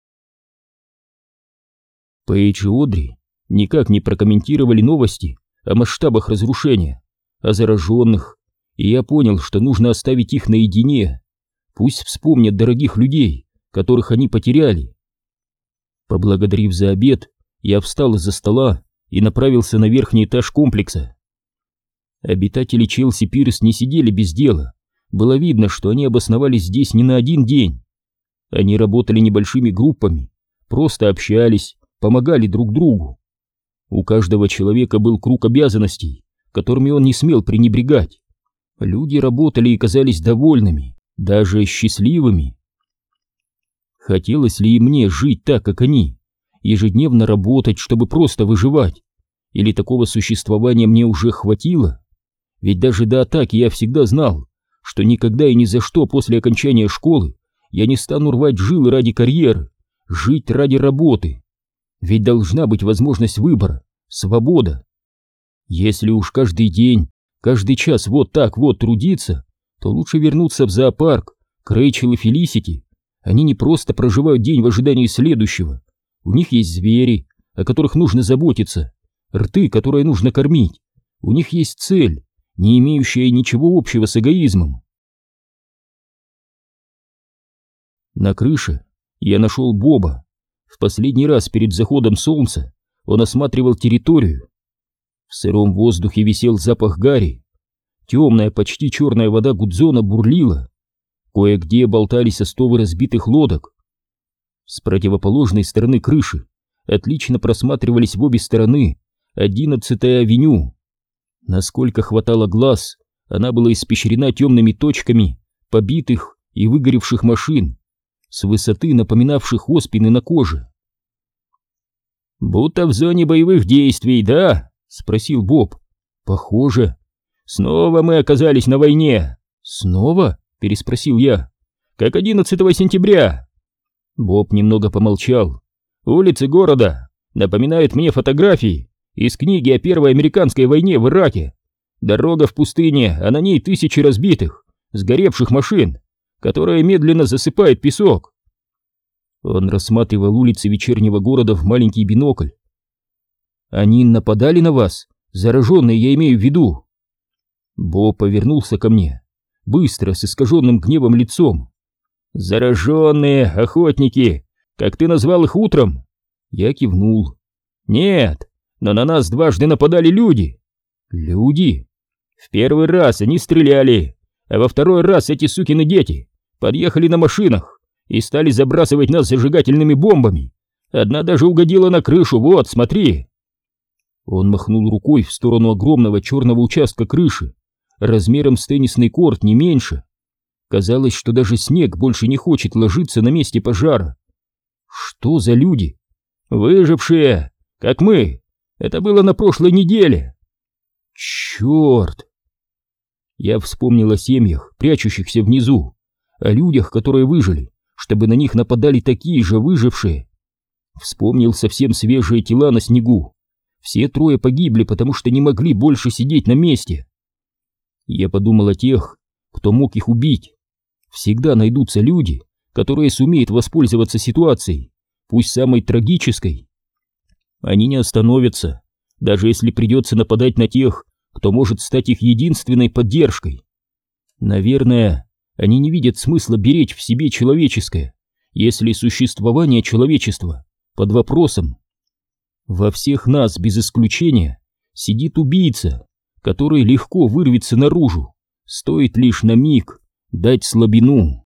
Пейдж и Одри никак не прокомментировали новости о масштабах разрушения, о зараженных, и я понял, что нужно оставить их наедине, пусть вспомнят дорогих людей, которых они потеряли. Поблагодарив за обед, я встал из-за стола и направился на верхний этаж комплекса. Обитатели Челси Пирс не сидели без дела, было видно, что они обосновались здесь не на один день. Они работали небольшими группами, просто общались, помогали друг другу. У каждого человека был круг обязанностей, которыми он не смел пренебрегать. Люди работали и казались довольными, даже счастливыми. Хотелось ли и мне жить так, как они, ежедневно работать, чтобы просто выживать? Или такого существования мне уже хватило? Ведь даже до атаки я всегда знал, что никогда и ни за что после окончания школы я не стану рвать жилы ради карьеры, жить ради работы. Ведь должна быть возможность выбора, свобода. Если уж каждый день, каждый час вот так вот трудиться, то лучше вернуться в зоопарк, к Рэйчел и Фелисити. Они не просто проживают день в ожидании следующего. У них есть звери, о которых нужно заботиться, рты, которые нужно кормить. У них есть цель, не имеющая ничего общего с эгоизмом. На крыше я нашел Боба. В последний раз перед заходом солнца он осматривал территорию. В сыром воздухе висел запах гари. Темная, почти черная вода Гудзона бурлила. Кое-где болтались остовы разбитых лодок. С противоположной стороны крыши отлично просматривались в обе стороны 11-я авеню. Насколько хватало глаз, она была испещрена темными точками побитых и выгоревших машин, с высоты напоминавших оспины на коже. «Будто в зоне боевых действий, да?» — спросил Боб. «Похоже. Снова мы оказались на войне». «Снова?» — переспросил я. «Как 11 сентября». Боб немного помолчал. «Улицы города напоминают мне фотографии из книги о Первой американской войне в Ираке. Дорога в пустыне, а на ней тысячи разбитых, сгоревших машин, которая медленно засыпает песок». Он рассматривал улицы вечернего города в маленький бинокль. «Они нападали на вас? Зараженные, я имею в виду». Боб повернулся ко мне, быстро, с искаженным гневом лицом. «Зараженные охотники, как ты назвал их утром?» Я кивнул. «Нет, но на нас дважды нападали люди». «Люди?» «В первый раз они стреляли, а во второй раз эти сукины дети подъехали на машинах и стали забрасывать нас зажигательными бомбами. Одна даже угодила на крышу, вот, смотри!» Он махнул рукой в сторону огромного черного участка крыши, размером с теннисный корт, не меньше. Казалось, что даже снег больше не хочет ложиться на месте пожара. «Что за люди?» «Выжившие, как мы. Это было на прошлой неделе». «Черт!» Я вспомнил о семьях, прячущихся внизу, о людях, которые выжили, чтобы на них нападали такие же выжившие. Вспомнил совсем свежие тела на снегу. Все трое погибли, потому что не могли больше сидеть на месте. Я подумал о тех, кто мог их убить. Всегда найдутся люди, которые сумеют воспользоваться ситуацией, пусть самой трагической. Они не остановятся, даже если придется нападать на тех, кто может стать их единственной поддержкой. Наверное, они не видят смысла беречь в себе человеческое, если существование человечества под вопросом. Во всех нас, без исключения, сидит убийца, который легко вырвется наружу, стоит лишь на миг дать слабину.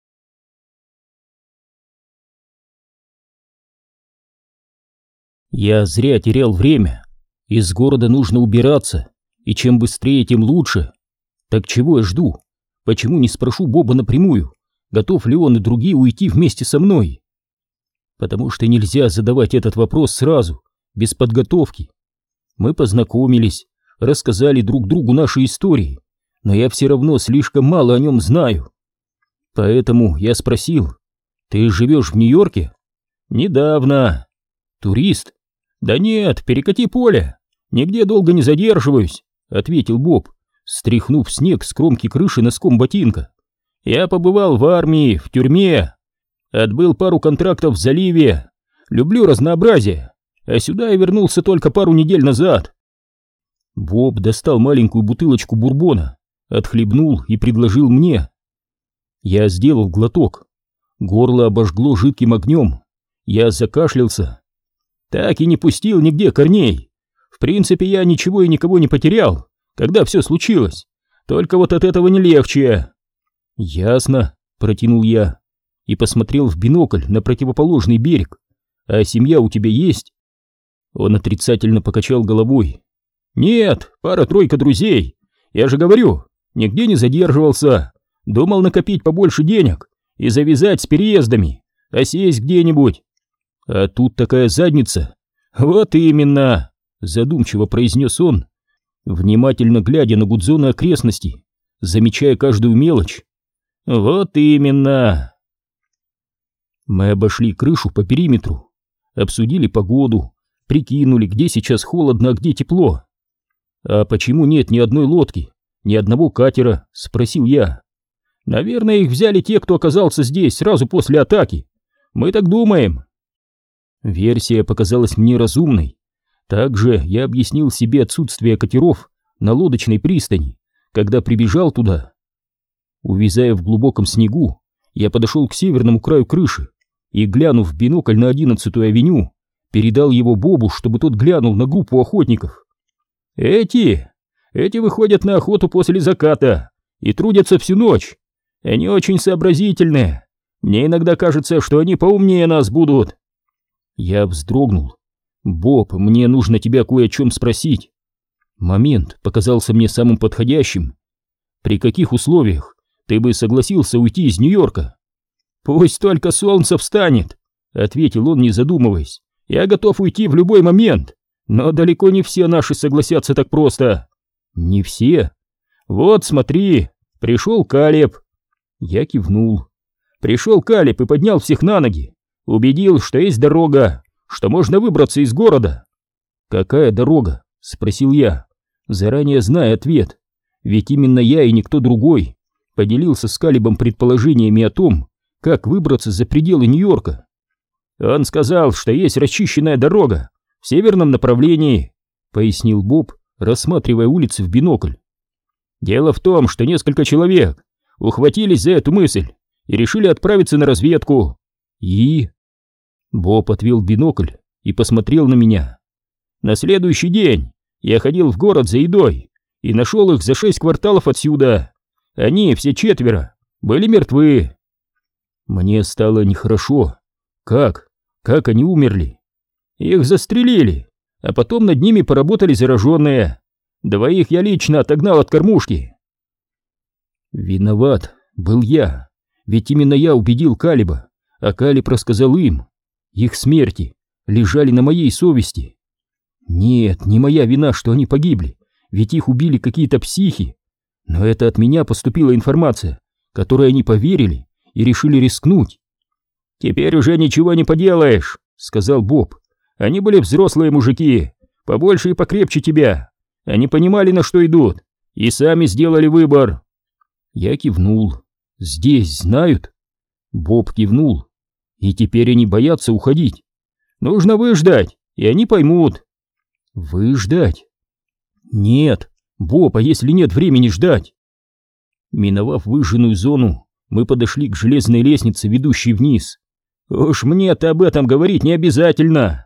Я зря терял время. Из города нужно убираться, и чем быстрее, тем лучше. Так чего я жду? Почему не спрошу Боба напрямую, готов ли он и другие уйти вместе со мной? Потому что нельзя задавать этот вопрос сразу, без подготовки. Мы познакомились, рассказали друг другу наши истории, но я все равно слишком мало о нем знаю. Поэтому я спросил: «Ты живешь в Нью-Йорке?» «Недавно». «Турист?» «Да нет, перекати поле. Нигде долго не задерживаюсь», — ответил Боб, стряхнув снег с кромки крыши носком ботинка. «Я побывал в армии, в тюрьме, отбыл пару контрактов в заливе. Люблю разнообразие, а сюда я вернулся только пару недель назад». Боб достал маленькую бутылочку бурбона, отхлебнул и предложил мне. Я сделал глоток. Горло обожгло жидким огнем. Я закашлялся. Так и не пустил нигде корней. В принципе, я ничего и никого не потерял, когда все случилось. Только вот от этого не легче. «Ясно», — протянул я и посмотрел в бинокль на противоположный берег. «А семья у тебя есть?» Он отрицательно покачал головой. «Нет, пара-тройка друзей. Я же говорю, нигде не задерживался. Думал накопить побольше денег и завязать с переездами, осесть где-нибудь. А тут такая задница». «Вот именно», — задумчиво произнес он, внимательно глядя на Гудзон и окрестности, замечая каждую мелочь. «Вот именно». Мы обошли крышу по периметру, обсудили погоду, прикинули, где сейчас холодно, а где тепло. «А почему нет ни одной лодки, ни одного катера?» — спросил я. «Наверное, их взяли те, кто оказался здесь сразу после атаки. Мы так думаем». Версия показалась мне разумной. Также я объяснил себе отсутствие катеров на лодочной пристани, когда прибежал туда. Увязая в глубоком снегу, я подошел к северному краю крыши и, глянув в бинокль на 11-ю авеню, передал его Бобу, чтобы тот глянул на группу охотников. Эти выходят на охоту после заката и трудятся всю ночь. Они очень сообразительные. Мне иногда кажется, что они поумнее нас будут». Я вздрогнул. «Боб, мне нужно тебя кое о чем спросить». Момент показался мне самым подходящим. «При каких условиях ты бы согласился уйти из Нью-Йорка?» «Пусть только солнце встанет», — ответил он, не задумываясь. «Я готов уйти в любой момент, но далеко не все наши согласятся так просто». «Не все?» «Вот смотри, пришел Калеб». Я кивнул. «Пришел Калеб и поднял всех на ноги. Убедил, что есть дорога, что можно выбраться из города». «Какая дорога?» — спросил я, заранее зная ответ. Ведь именно я и никто другой поделился с Калебом предположениями о том, как выбраться за пределы Нью-Йорка. «Он сказал, что есть расчищенная дорога в северном направлении», — пояснил Боб, рассматривая улицы в бинокль. «Дело в том, что несколько человек ухватились за эту мысль и решили отправиться на разведку». «И?» Боб отвел бинокль и посмотрел на меня. «На следующий день я ходил в город за едой и нашел их за 6 кварталов отсюда. Они, все четверо, были мертвы. Мне стало нехорошо. Как? Как они умерли? Их застрелили, а потом над ними поработали зараженные. 2 я лично отогнал от кормушки. Виноват был я, ведь именно я убедил Калиба, а Калиб рассказал им. Их смерти лежали на моей совести. Нет, не моя вина, что они погибли, ведь их убили какие-то психи. Но это от меня поступила информация, которой они поверили и решили рискнуть. «Теперь уже ничего не поделаешь», — сказал Боб. «Они были взрослые мужики, побольше и покрепче тебя. Они понимали, на что идут, и сами сделали выбор». Я кивнул. «Здесь знают?» Боб кивнул. «И теперь они боятся уходить. Нужно выждать, и они поймут». «Выждать?» «Нет, Боб, а если нет времени ждать?» Миновав выжженную зону, мы подошли к железной лестнице, ведущей вниз. «Уж мне-то об этом говорить не обязательно!»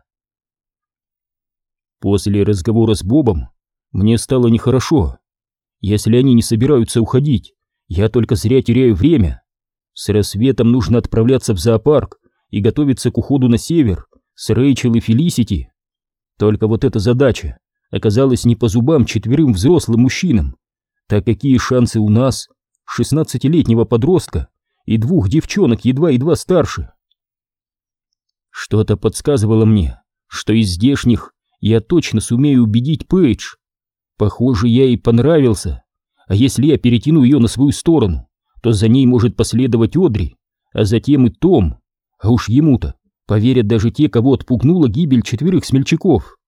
После разговора с Бобом мне стало нехорошо. Если они не собираются уходить, я только зря теряю время. С рассветом нужно отправляться в зоопарк и готовиться к уходу на север с Рэйчел и Фелисити. Только вот эта задача оказалась не по зубам 4 взрослым мужчинам. Так какие шансы у нас, 16-летнего подростка и 2 девчонок едва-едва старше? Что-то подсказывало мне, что из здешних я точно сумею убедить Пейдж. Похоже, я ей понравился, а если я перетяну ее на свою сторону, то за ней может последовать Одри, а затем и Том, а уж ему-то поверят даже те, кого отпугнула гибель 4 смельчаков.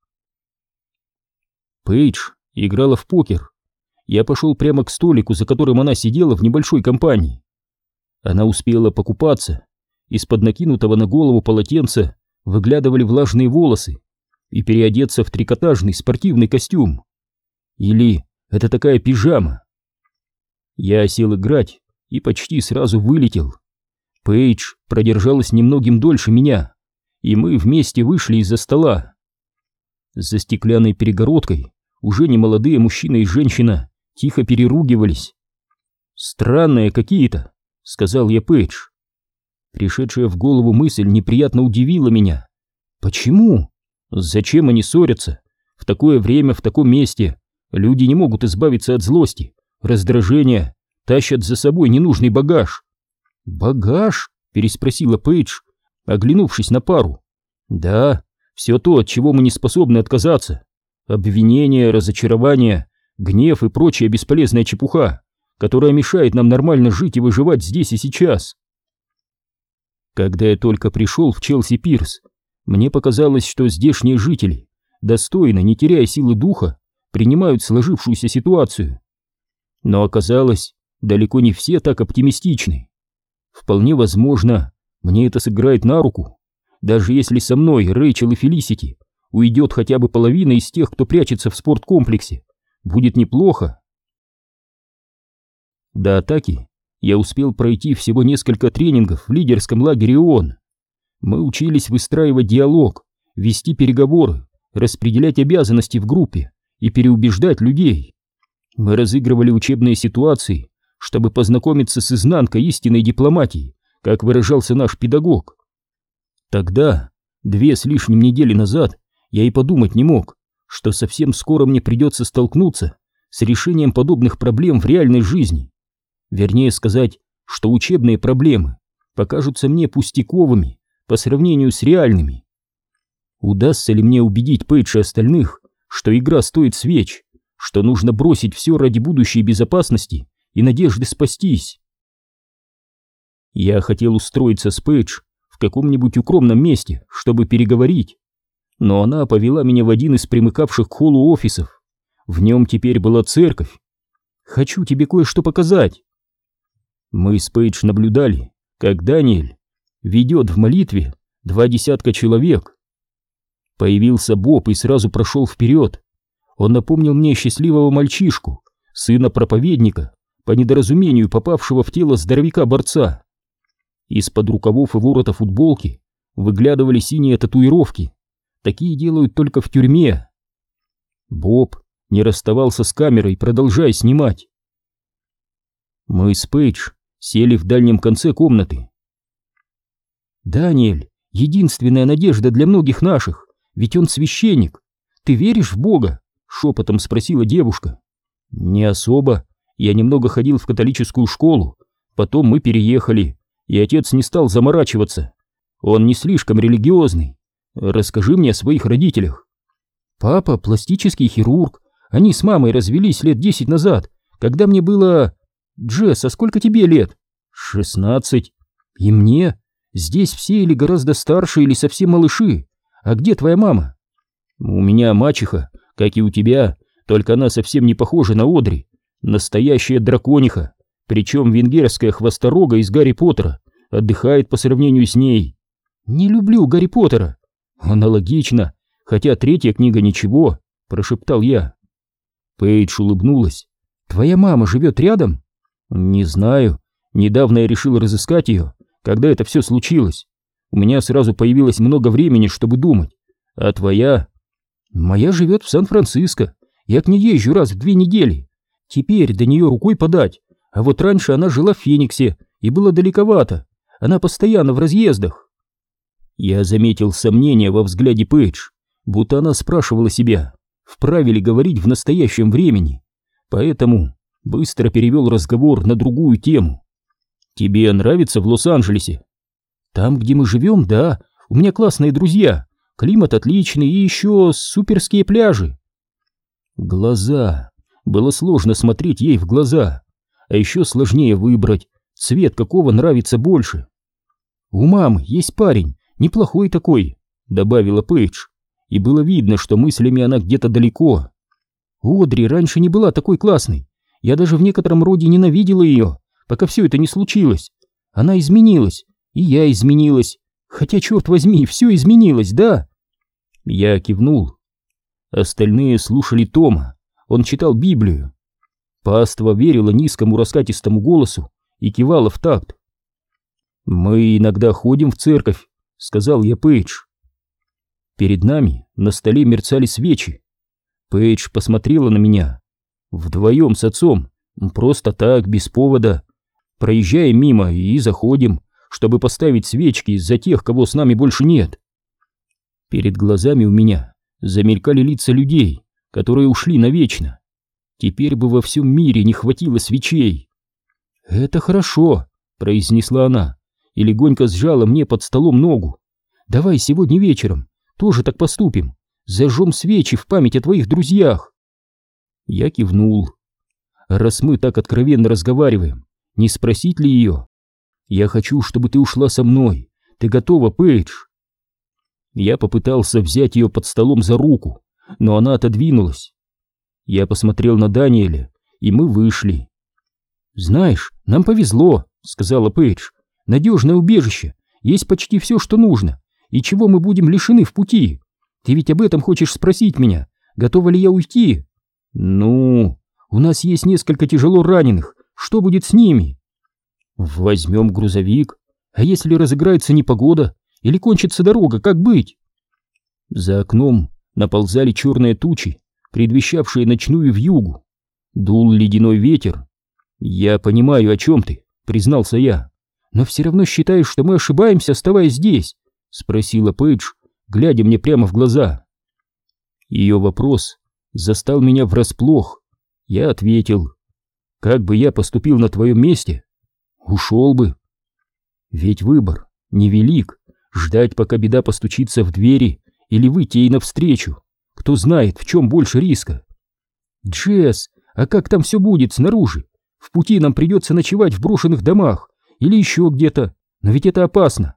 Пейдж играла в покер. Я пошел прямо к столику, за которым она сидела в небольшой компании. Она успела покупаться. Из-под накинутого на голову полотенца выглядывали влажные волосы и переодеться в трикотажный спортивный костюм. Или это такая пижама? Я сел играть и почти сразу вылетел. Пейдж продержалась немногим дольше меня, и мы вместе вышли из-за стола. За стеклянной перегородкой уже немолодые мужчина и женщина тихо переругивались. «Странные какие-то», — сказал я Пейдж. Пришедшая в голову мысль неприятно удивила меня. «Почему? Зачем они ссорятся? В такое время, в таком месте люди не могут избавиться от злости, раздражения, тащат за собой ненужный багаж». «Багаж?» — переспросила Пейдж, оглянувшись на пару. «Да, все то, от чего мы не способны отказаться. Обвинения, разочарования, гнев и прочая бесполезная чепуха, которая мешает нам нормально жить и выживать здесь и сейчас». Когда я только пришел в Челси-Пирс, мне показалось, что здешние жители, достойно, не теряя силы духа, принимают сложившуюся ситуацию. Но оказалось, далеко не все так оптимистичны. Вполне возможно, мне это сыграет на руку. Даже если со мной, Рэйчел и Фелисити уйдет хотя бы половина из тех, кто прячется в спорткомплексе, будет неплохо. До атаки я успел пройти всего несколько тренингов в лидерском лагере ООН. Мы учились выстраивать диалог, вести переговоры, распределять обязанности в группе и переубеждать людей. Мы разыгрывали учебные ситуации, чтобы познакомиться с изнанкой истинной дипломатии, как выражался наш педагог. Тогда, 2 с лишним недели назад, я и подумать не мог, что совсем скоро мне придется столкнуться с решением подобных проблем в реальной жизни. Вернее сказать, что учебные проблемы покажутся мне пустяковыми по сравнению с реальными. Удастся ли мне убедить Пейдж и остальных, что игра стоит свеч, что нужно бросить все ради будущей безопасности и надежды спастись? Я хотел устроиться с Пейдж в каком-нибудь укромном месте, чтобы переговорить, но она повела меня в один из примыкавших к холлу офисов. В нем теперь была церковь. «Хочу тебе кое-что показать». Мы с Пейдж наблюдали, как Даниэль ведет в молитве 20 человек. Появился Боб и сразу прошел вперед. Он напомнил мне счастливого мальчишку, сына проповедника, по недоразумению попавшего в тело здоровяка-борца. Из-под рукавов и ворота футболки выглядывали синие татуировки. Такие делают только в тюрьме. Боб не расставался с камерой, продолжая снимать. Мы с Пейдж сели в дальнем конце комнаты. «Даниэль, единственная надежда для многих наших, ведь он священник. Ты веришь в Бога?» — шепотом спросила девушка. «Не особо. Я немного ходил в католическую школу, потом мы переехали, и отец не стал заморачиваться. Он не слишком религиозный. Расскажи мне о своих родителях». «Папа пластический хирург. Они с мамой развелись лет 10 назад, когда мне было... Джесс, а сколько тебе лет?» 16. «И мне? Здесь все или гораздо старше, или совсем малыши. А где твоя мама?» «У меня мачеха, как и у тебя, только она совсем не похожа на Одри. Настоящая дракониха, причем венгерская хвосторога из Гарри Поттера отдыхает по сравнению с ней». «Не люблю Гарри Поттера». «Аналогично, хотя третья книга ничего», — прошептал я. Пейдж улыбнулась. «Твоя мама живет рядом?» «Не знаю. Недавно я решил разыскать ее, когда это все случилось. У меня сразу появилось много времени, чтобы думать. А твоя?» «Моя живет в Сан-Франциско. Я к ней езжу раз в 2 недели. Теперь до нее рукой подать. А вот раньше она жила в Фениксе, и было далековато. Она постоянно в разъездах». Я заметил сомнение во взгляде Пейдж, будто она спрашивала себя, вправе ли говорить в настоящем времени. Поэтому быстро перевел разговор на другую тему. «Тебе нравится в Лос-Анджелесе?» «Там, где мы живем, да. У меня классные друзья. Климат отличный и еще суперские пляжи». Глаза. Было сложно смотреть ей в глаза. А еще сложнее выбрать, цвет какого нравится больше. «У мамы есть парень, неплохой такой», — добавила Пейдж. И было видно, что мыслями она где-то далеко. «Одри раньше не была такой классной. Я даже в некотором роде ненавидела ее, пока все это не случилось. Она изменилась, и я изменилась. Хотя, черт возьми, все изменилось, да?» Я кивнул. Остальные слушали Тома. Он читал Библию. Паства верила низкому раскатистому голосу и кивала в такт. «Мы иногда ходим в церковь», — сказал я Пейдж. Перед нами на столе мерцали свечи. Пейдж посмотрела на меня. Вдвоем с отцом, просто так, без повода. Проезжаем мимо и заходим, чтобы поставить свечки за тех, кого с нами больше нет. Перед глазами у меня замелькали лица людей, которые ушли навечно. Теперь бы во всем мире не хватило свечей. «Это хорошо», — произнесла она и легонько сжала мне под столом ногу. «Давай сегодня вечером тоже так поступим. Зажжем свечи в память о твоих друзьях». Я кивнул. «Раз мы так откровенно разговариваем, не спросить ли ее? Я хочу, чтобы ты ушла со мной. Ты готова, Пейдж?» Я попытался взять ее под столом за руку, но она отодвинулась. Я посмотрел на Даниэля, и мы вышли. «Знаешь, нам повезло», — сказала Пейдж. «Надежное убежище, есть почти все, что нужно, и чего мы будем лишены в пути. Ты ведь об этом хочешь спросить меня, готова ли я уйти?» «Ну, у нас есть несколько тяжело раненых, что будет с ними?» «Возьмем грузовик, а если разыграется непогода или кончится дорога, как быть?» За окном наползали черные тучи, предвещавшие ночную вьюгу. Дул ледяной ветер. «Я понимаю, о чем ты», — признался я. «Но все равно считаешь, что мы ошибаемся, оставаясь здесь?» — спросила Пейдж, глядя мне прямо в глаза. Ее вопрос застал меня врасплох. Я ответил: «Как бы я поступил на твоем месте? Ушел бы. Ведь выбор невелик, ждать, пока беда постучится в двери, или выйти ей навстречу. Кто знает, в чем больше риска?» «Джесс, а как там все будет снаружи? В пути нам придется ночевать в брошенных домах или еще где-то, но ведь это опасно».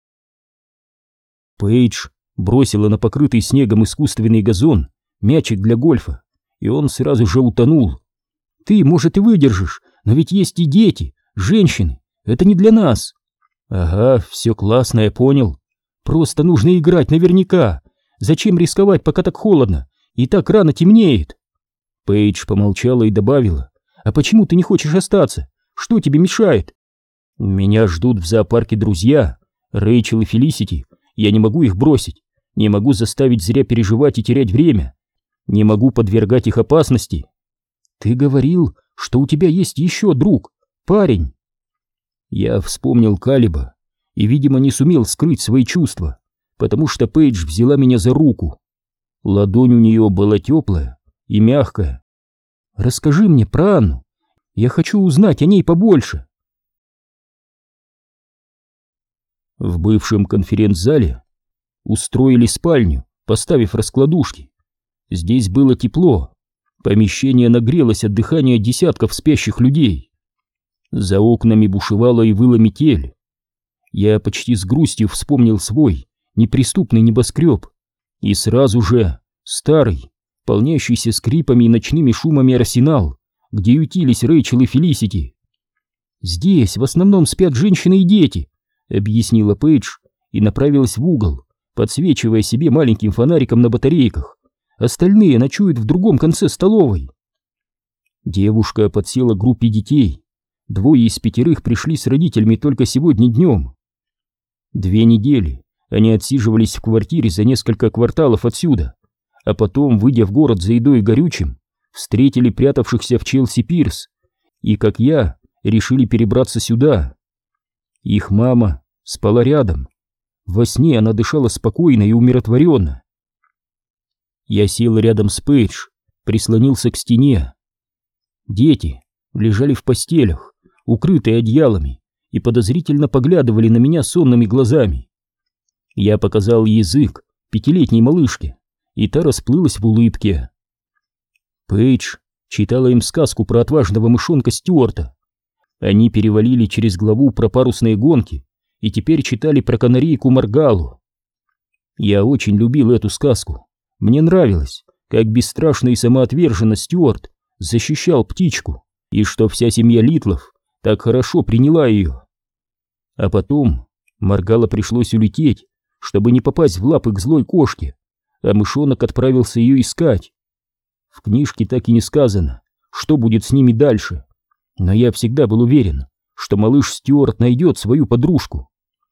Пейдж бросила на покрытый снегом искусственный газон мячик для гольфа, и он сразу же утонул. «Ты, может, и выдержишь, но ведь есть и дети, женщины, это не для нас». «Ага, все классно, я понял. Просто нужно играть наверняка. Зачем рисковать, пока так холодно и так рано темнеет?» Пейдж помолчала и добавила: «А почему ты не хочешь остаться? Что тебе мешает?» «Меня ждут в зоопарке друзья, Рэйчел и Фелисити. Я не могу их бросить, не могу заставить зря переживать и терять время, не могу подвергать их опасности». «Ты говорил, что у тебя есть еще друг. парень». Я вспомнил Калиба и, видимо, не сумел скрыть свои чувства, потому что Пейдж взяла меня за руку. Ладонь у нее была теплая и мягкая. «Расскажи мне про Анну. Я хочу узнать о ней побольше». В бывшем конференц-зале устроили спальню, поставив раскладушки. Здесь было тепло. Помещение нагрелось от дыхания десятков спящих людей. За окнами бушевала и выла метель. Я почти с грустью вспомнил свой неприступный небоскреб и сразу же старый, полнящийся скрипами и ночными шумами арсенал, где ютились Рэйчел и Фелисити. «Здесь в основном спят женщины и дети», — объяснила Пейдж и направилась в угол, подсвечивая себе маленьким фонариком на батарейках. «Остальные ночуют в другом конце столовой». Девушка подсела к группе детей. 2 из 5 пришли с родителями только сегодня днем. 2 недели они отсиживались в квартире за несколько кварталов отсюда, а потом, выйдя в город за едой и горючим, встретили прятавшихся в Челси Пирс и, как я, решили перебраться сюда. Их мама спала рядом. Во сне она дышала спокойно и умиротворенно. Я сел рядом с Пейдж, прислонился к стене. Дети лежали в постелях, укрытые одеялами, и подозрительно поглядывали на меня сонными глазами. Я показал язык 5-летней малышке, и та расплылась в улыбке. Пейдж читала им сказку про отважного мышонка Стюарта. Они перевалили через главу про парусные гонки и теперь читали про канарейку Маргалу. Я очень любил эту сказку. Мне нравилось, как бесстрашно и самоотверженно Стюарт защищал птичку, и что вся семья Литлов так хорошо приняла ее. А потом Маргала пришлось улететь, чтобы не попасть в лапы к злой кошке, а мышонок отправился ее искать. В книжке так и не сказано, что будет с ними дальше, но я всегда был уверен, что малыш Стюарт найдет свою подружку.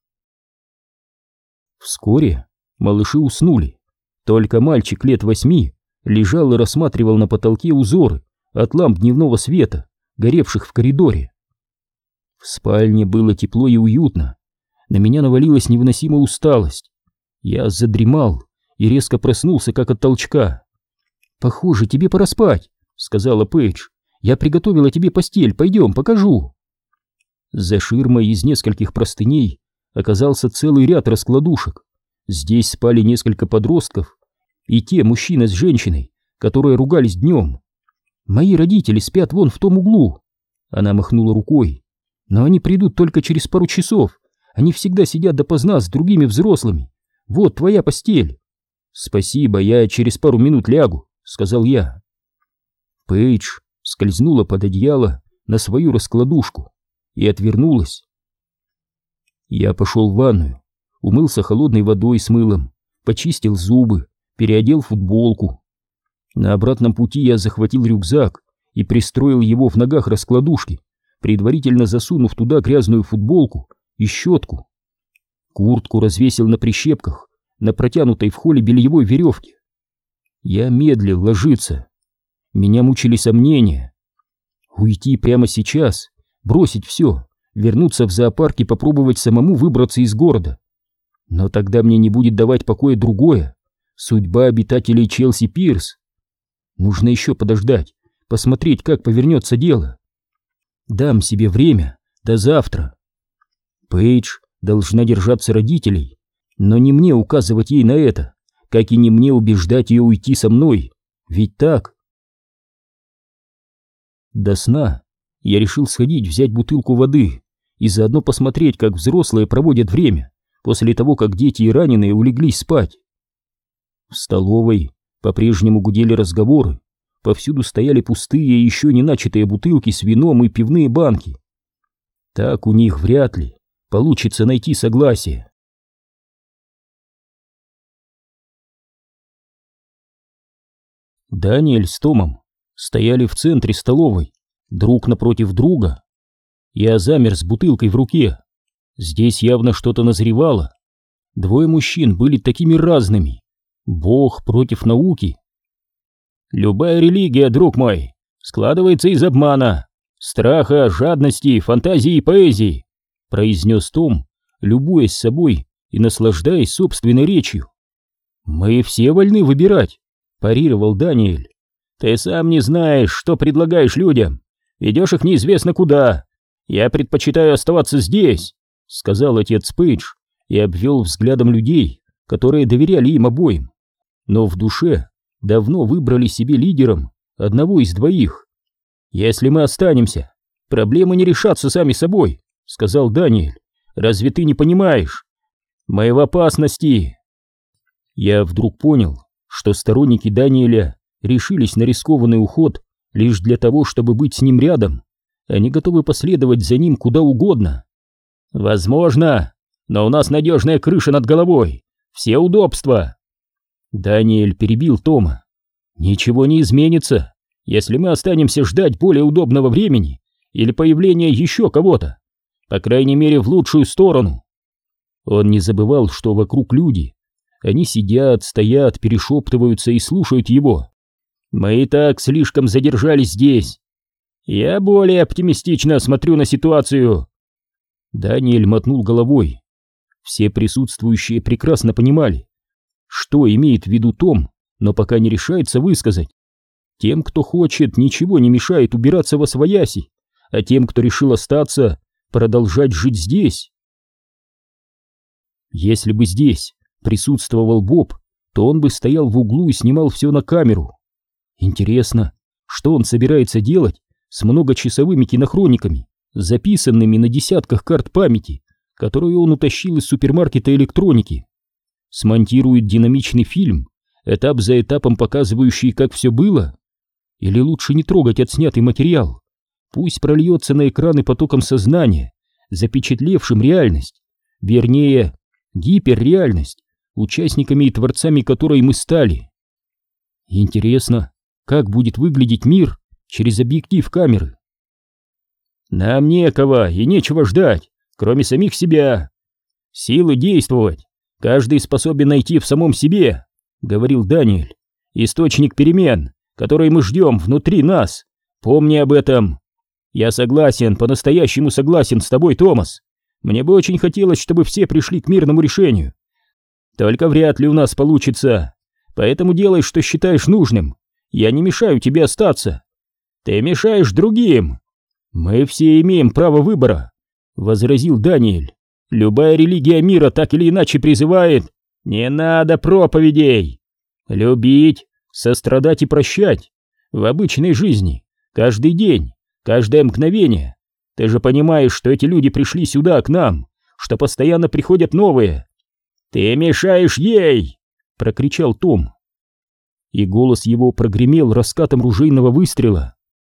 Вскоре малыши уснули, только мальчик лет 8 лежал и рассматривал на потолке узоры от ламп дневного света, горевших в коридоре. В спальне было тепло и уютно. На меня навалилась невыносимая усталость. Я задремал и резко проснулся, как от толчка. «Похоже, тебе пора спать», — сказала Пейдж. «Я приготовила тебе постель, пойдем, покажу». За ширмой из нескольких простыней оказался целый ряд раскладушек. Здесь спали несколько подростков и те мужчина с женщиной, которые ругались днем. «Мои родители спят вон в том углу», — она махнула рукой. «Но они придут только через пару часов. Они всегда сидят допоздна с другими взрослыми. Вот твоя постель». «Спасибо, я через пару минут лягу», — сказал я. Пейдж скользнула под одеяло на свою раскладушку и отвернулась. Я пошел в ванную, умылся холодной водой с мылом, почистил зубы, переодел футболку. На обратном пути я захватил рюкзак и пристроил его в ногах раскладушки, предварительно засунув туда грязную футболку и щетку. Куртку развесил на прищепках, на протянутой в холле бельевой веревке. Я медлил ложиться. Меня мучили сомнения. Уйти прямо сейчас, бросить все, вернуться в зоопарк и попробовать самому выбраться из города. Но тогда мне не будет давать покоя другое — судьба обитателей Челси Пирс. Нужно еще подождать, посмотреть, как повернется дело. Дам себе время до завтра. Пейдж должна держаться родителей, но не мне указывать ей на это, как и не мне убеждать ее уйти со мной, ведь так? До сна я решил сходить взять бутылку воды и заодно посмотреть, как взрослые проводят время после того, как дети и раненые улеглись спать. В столовой по-прежнему гудели разговоры, повсюду стояли пустые и еще не начатые бутылки с вином и пивные банки. Так у них вряд ли получится найти согласие. Даниэль с Томом стояли в центре столовой, друг напротив друга. Я замер с бутылкой в руке. Здесь явно что-то назревало. 2 мужчин были такими разными. Бог против науки. «Любая религия, друг мой, складывается из обмана», — страха, жадности, фантазии и поэзии», — произнес Том, любуясь собой и наслаждаясь собственной речью. «Мы все вольны выбирать», — парировал Даниэль. «Ты сам не знаешь, что предлагаешь людям. Ведешь их неизвестно куда. Я предпочитаю оставаться здесь», — сказал отец Пейдж и обвел взглядом людей, которые доверяли им обоим, но в душе давно выбрали себе лидером одного из двоих. «Если мы останемся, проблемы не решатся сами собой», — сказал Даниэль. «Разве ты не понимаешь? Мы в опасности». Я вдруг понял, что сторонники Даниэля решились на рискованный уход лишь для того, чтобы быть с ним рядом. Они готовы последовать за ним куда угодно. «Возможно, но у нас надежная крыша над головой, все удобства». Даниэль перебил Тома. «Ничего не изменится, если мы останемся ждать более удобного времени или появления еще кого-то, по крайней мере в лучшую сторону». Он не забывал, что вокруг люди. Они сидят, стоят, перешептываются и слушают его. «Мы и так слишком задержались здесь. Я более оптимистично смотрю на ситуацию». Даниэль мотнул головой. Все присутствующие прекрасно понимали, что имеет в виду Том, но пока не решается высказать. Тем, кто хочет, ничего не мешает убираться восвояси, а тем, кто решил остаться, продолжать жить здесь. Если бы здесь присутствовал Боб, то он бы стоял в углу и снимал все на камеру. Интересно, что он собирается делать с многочасовыми кинохрониками, записанными на десятках карт памяти, которые он утащил из супермаркета электроники. Смонтирует динамичный фильм, этап за этапом показывающий, как все было? Или лучше не трогать отснятый материал? Пусть прольется на экраны потоком сознания, запечатлевшим реальность, вернее, гиперреальность, участниками и творцами которой мы стали. Интересно, как будет выглядеть мир через объектив камеры? «Нам некого и нечего ждать, кроме самих себя. Силы действовать каждый способен найти в самом себе», — говорил Даниэль. «Источник перемен, который мы ждем внутри нас. Помни об этом. Я согласен, по-настоящему согласен с тобой, Томас. Мне бы очень хотелось, чтобы все пришли к мирному решению. Только вряд ли у нас получится. Поэтому делай, что считаешь нужным. Я не мешаю тебе остаться. Ты мешаешь другим. Мы все имеем право выбора», — возразил Даниэль. «Любая религия мира так или иначе призывает: не надо проповедей. Любить, сострадать и прощать. В обычной жизни, каждый день, каждое мгновение. Ты же понимаешь, что эти люди пришли сюда, к нам, что постоянно приходят новые». «Ты мешаешь ей!» — прокричал Том. И голос его прогремел раскатом ружейного выстрела.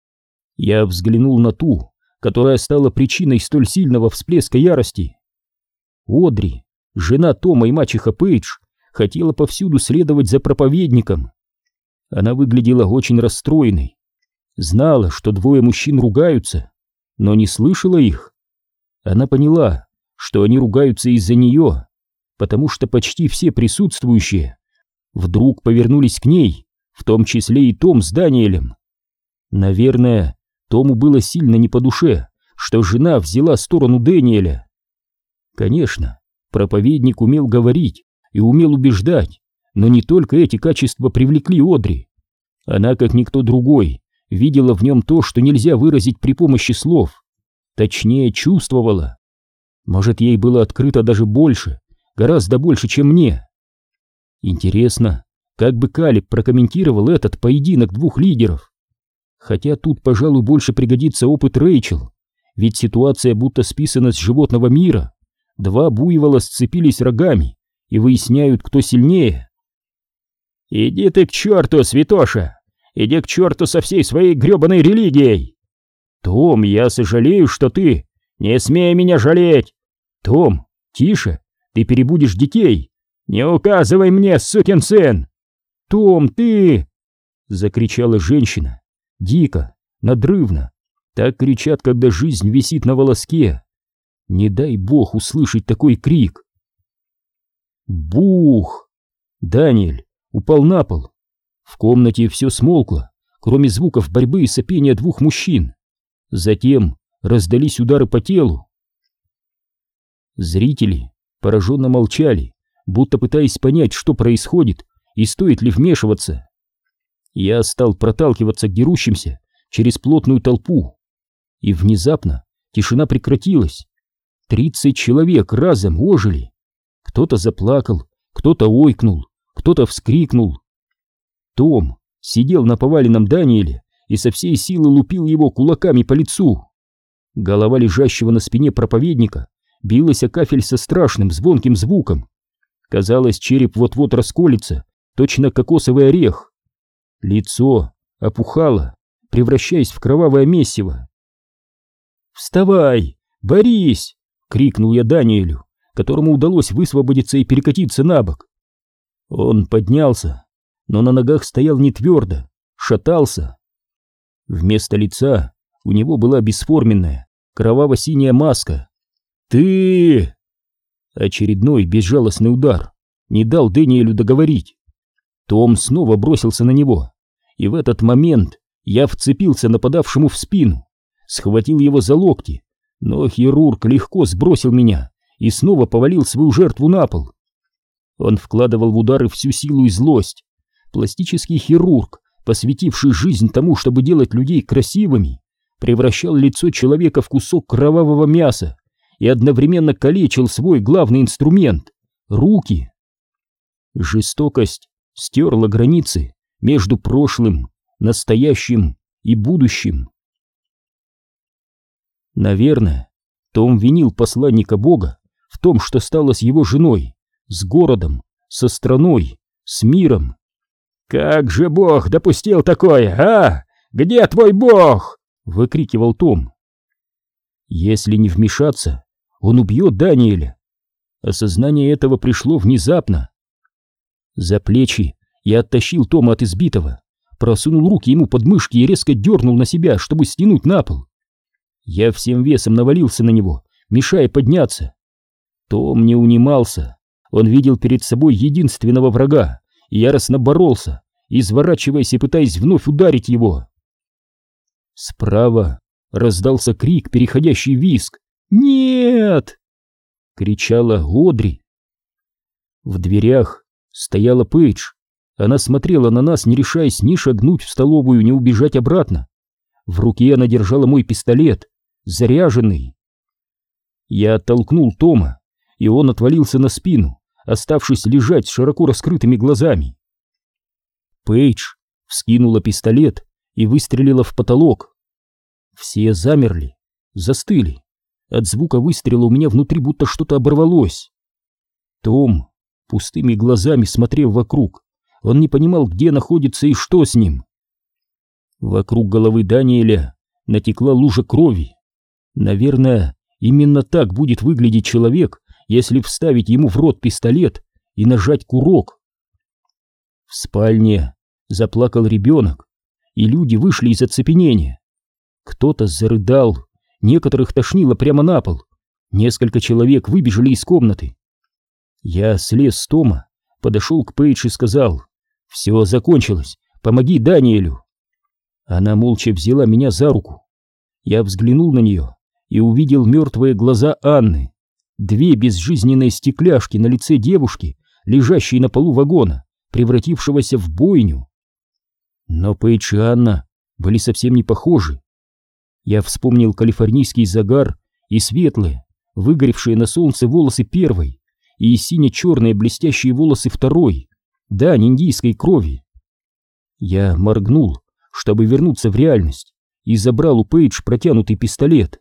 Я взглянул на ту, которая стала причиной столь сильного всплеска ярости. Одри, жена Тома и мачеха Пейдж, хотела повсюду следовать за проповедником. Она выглядела очень расстроенной, знала, что двое мужчин ругаются, но не слышала их. Она поняла, что они ругаются из-за нее, потому что почти все присутствующие вдруг повернулись к ней, в том числе и Том с Даниэлем. Наверное, Тому было сильно не по душе, что жена взяла сторону Дэниеля. Конечно, проповедник умел говорить и умел убеждать, но не только эти качества привлекли Одри. Она, как никто другой, видела в нем то, что нельзя выразить при помощи слов. Точнее, чувствовала. Может, ей было открыто даже больше, гораздо больше, чем мне. Интересно, как бы Калеб прокомментировал этот поединок двух лидеров? Хотя тут, пожалуй, больше пригодится опыт Рэйчел, ведь ситуация будто списана с животного мира. Два буйвола сцепились рогами и выясняют, кто сильнее. «Иди ты к черту, святоша! Иди к черту со всей своей гребаной религией! Том, я сожалею, что ты... Не смей меня жалеть! Том, тише, ты перебудешь детей! Не указывай мне, сукин сын! Том, ты...» — закричала женщина, дико, надрывно. Так кричат, когда жизнь висит на волоске. Не дай бог услышать такой крик. Бух! Даниэль упал на пол. В комнате все смолкло, кроме звуков борьбы и сопения двух мужчин. Затем раздались удары по телу. Зрители пораженно молчали, будто пытаясь понять, что происходит и стоит ли вмешиваться. Я стал проталкиваться к дерущимся через плотную толпу, и внезапно тишина прекратилась. 30 человек разом ожили. Кто-то заплакал, кто-то ойкнул, кто-то вскрикнул. Том сидел на поваленном Даниэле и со всей силы лупил его кулаками по лицу. Голова лежащего на спине проповедника билась о кафель со страшным звонким звуком. Казалось, череп вот-вот расколется, точно кокосовый орех. Лицо опухало, превращаясь в кровавое месиво. «Вставай! Борись!» — крикнул я Даниэлю, которому удалось высвободиться и перекатиться на бок. Он поднялся, но на ногах стоял не твердо, шатался. Вместо лица у него была бесформенная, кроваво-синяя маска. «Ты!» Очередной безжалостный удар не дал Дэниелю договорить. Том снова бросился на него, и в этот момент я вцепился нападавшему в спину, схватил его за локти, но хирург легко сбросил меня и снова повалил свою жертву на пол. Он вкладывал в удары всю силу и злость. Пластический хирург, посвятивший жизнь тому, чтобы делать людей красивыми, превращал лицо человека в кусок кровавого мяса и одновременно калечил свой главный инструмент — руки. Жестокость стерла границы между прошлым, настоящим и будущим. Наверное, Том винил посланника Бога в том, что стало с его женой, с городом, со страной, с миром. «Как же Бог допустил такое, а? Где твой Бог?» — выкрикивал Том. Если не вмешаться, он убьет Даниэля. Осознание этого пришло внезапно. За плечи я оттащил Тома от избитого, просунул руки ему под мышки и резко дернул на себя, чтобы стянуть на пол. Я всем весом навалился на него, мешая подняться. Том не унимался. Он видел перед собой единственного врага и яростно боролся, изворачиваясь и пытаясь вновь ударить его. Справа раздался крик, переходящий в визг. «Нет!» — кричала Одри. В дверях стояла Пейдж. Она смотрела на нас, не решаясь ни шагнуть в столовую, ни убежать обратно. В руке она держала мой пистолет, заряженный. Я оттолкнул Тома, и он отвалился на спину, оставшись лежать с широко раскрытыми глазами. Пейдж вскинула пистолет и выстрелила в потолок. Все замерли, застыли. От звука выстрела у меня внутри будто что-то оборвалось. Том пустыми глазами смотрел вокруг. Он не понимал, где находится и что с ним. Вокруг головы Даниэля натекла лужа крови. Наверное, именно так будет выглядеть человек, если вставить ему в рот пистолет и нажать курок. В спальне заплакал ребенок, и люди вышли из оцепенения. Кто-то зарыдал, некоторых тошнило прямо на пол. Несколько человек выбежали из комнаты. Я слез с Тома, подошел к Пейдж и сказал: «Все закончилось, помоги Даниэлю». Она молча взяла меня за руку. Я взглянул на нее и увидел мертвые глаза Анны, две безжизненные стекляшки на лице девушки, лежащей на полу вагона, превратившегося в бойню. Но Пейдж и Анна были совсем не похожи. Я вспомнил калифорнийский загар и светлые, выгоревшие на солнце волосы первой и сине-черные блестящие волосы второй, дань индийской крови. Я моргнул, чтобы вернуться в реальность, и забрал у Пейдж протянутый пистолет.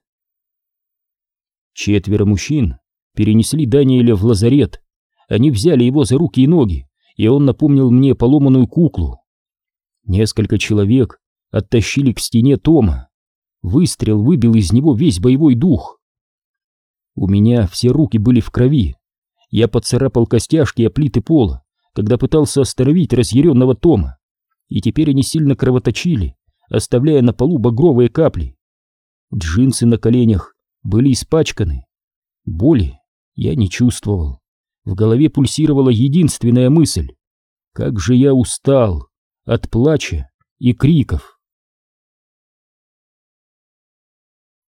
4 мужчин перенесли Даниэля в лазарет. Они взяли его за руки и ноги, и он напомнил мне поломанную куклу. Несколько человек оттащили к стене Тома. Выстрел выбил из него весь боевой дух. У меня все руки были в крови. Я поцарапал костяшки о плиты пола, когда пытался остановить разъяренного Тома, и теперь они сильно кровоточили, оставляя на полу багровые капли. Джинсы на коленях были испачканы. Боли я не чувствовал. В голове пульсировала единственная мысль: как же я устал от плача и криков.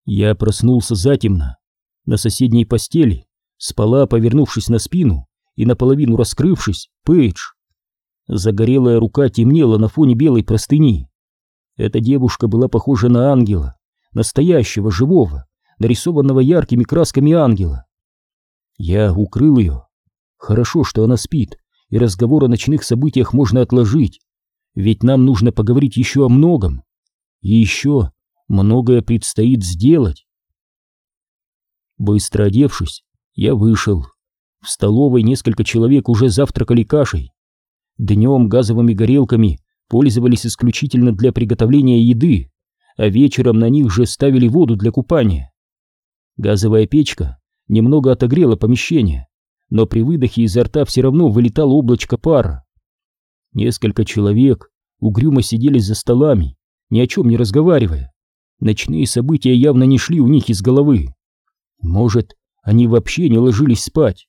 Я проснулся затемно. На соседней постели спала, повернувшись на спину и наполовину раскрывшись, Пейдж. Загорелая рука темнела на фоне белой простыни. Эта девушка была похожа на ангела, настоящего, живого, нарисованного яркими красками ангела. Я укрыл ее. Хорошо, что она спит, и разговор о ночных событиях можно отложить, ведь нам нужно поговорить еще о многом. И еще многое предстоит сделать. Быстро одевшись, я вышел. В столовой несколько человек уже завтракали кашей. Днем газовыми горелками пользовались исключительно для приготовления еды, а вечером на них же ставили воду для купания. Газовая печка немного отогрела помещение, но при выдохе изо рта все равно вылетало облачко пара. Несколько человек угрюмо сидели за столами, ни о чем не разговаривая. Ночные события явно не шли у них из головы. Может, они вообще не ложились спать.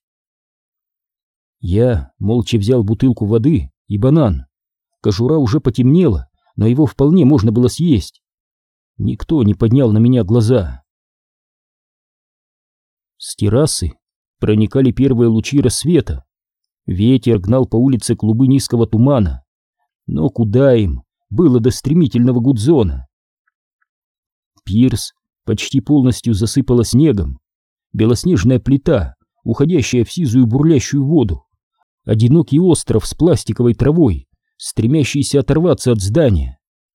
Я молча взял бутылку воды и банан. Кожура уже потемнела, но его вполне можно было съесть. Никто не поднял на меня глаза. С террасы проникали первые лучи рассвета. Ветер гнал по улице клубы низкого тумана. Но куда им было до стремительного Гудзона? Пирс почти полностью засыпало снегом. Белоснежная плита, уходящая в сизую бурлящую воду. Одинокий остров с пластиковой травой, стремящийся оторваться от здания.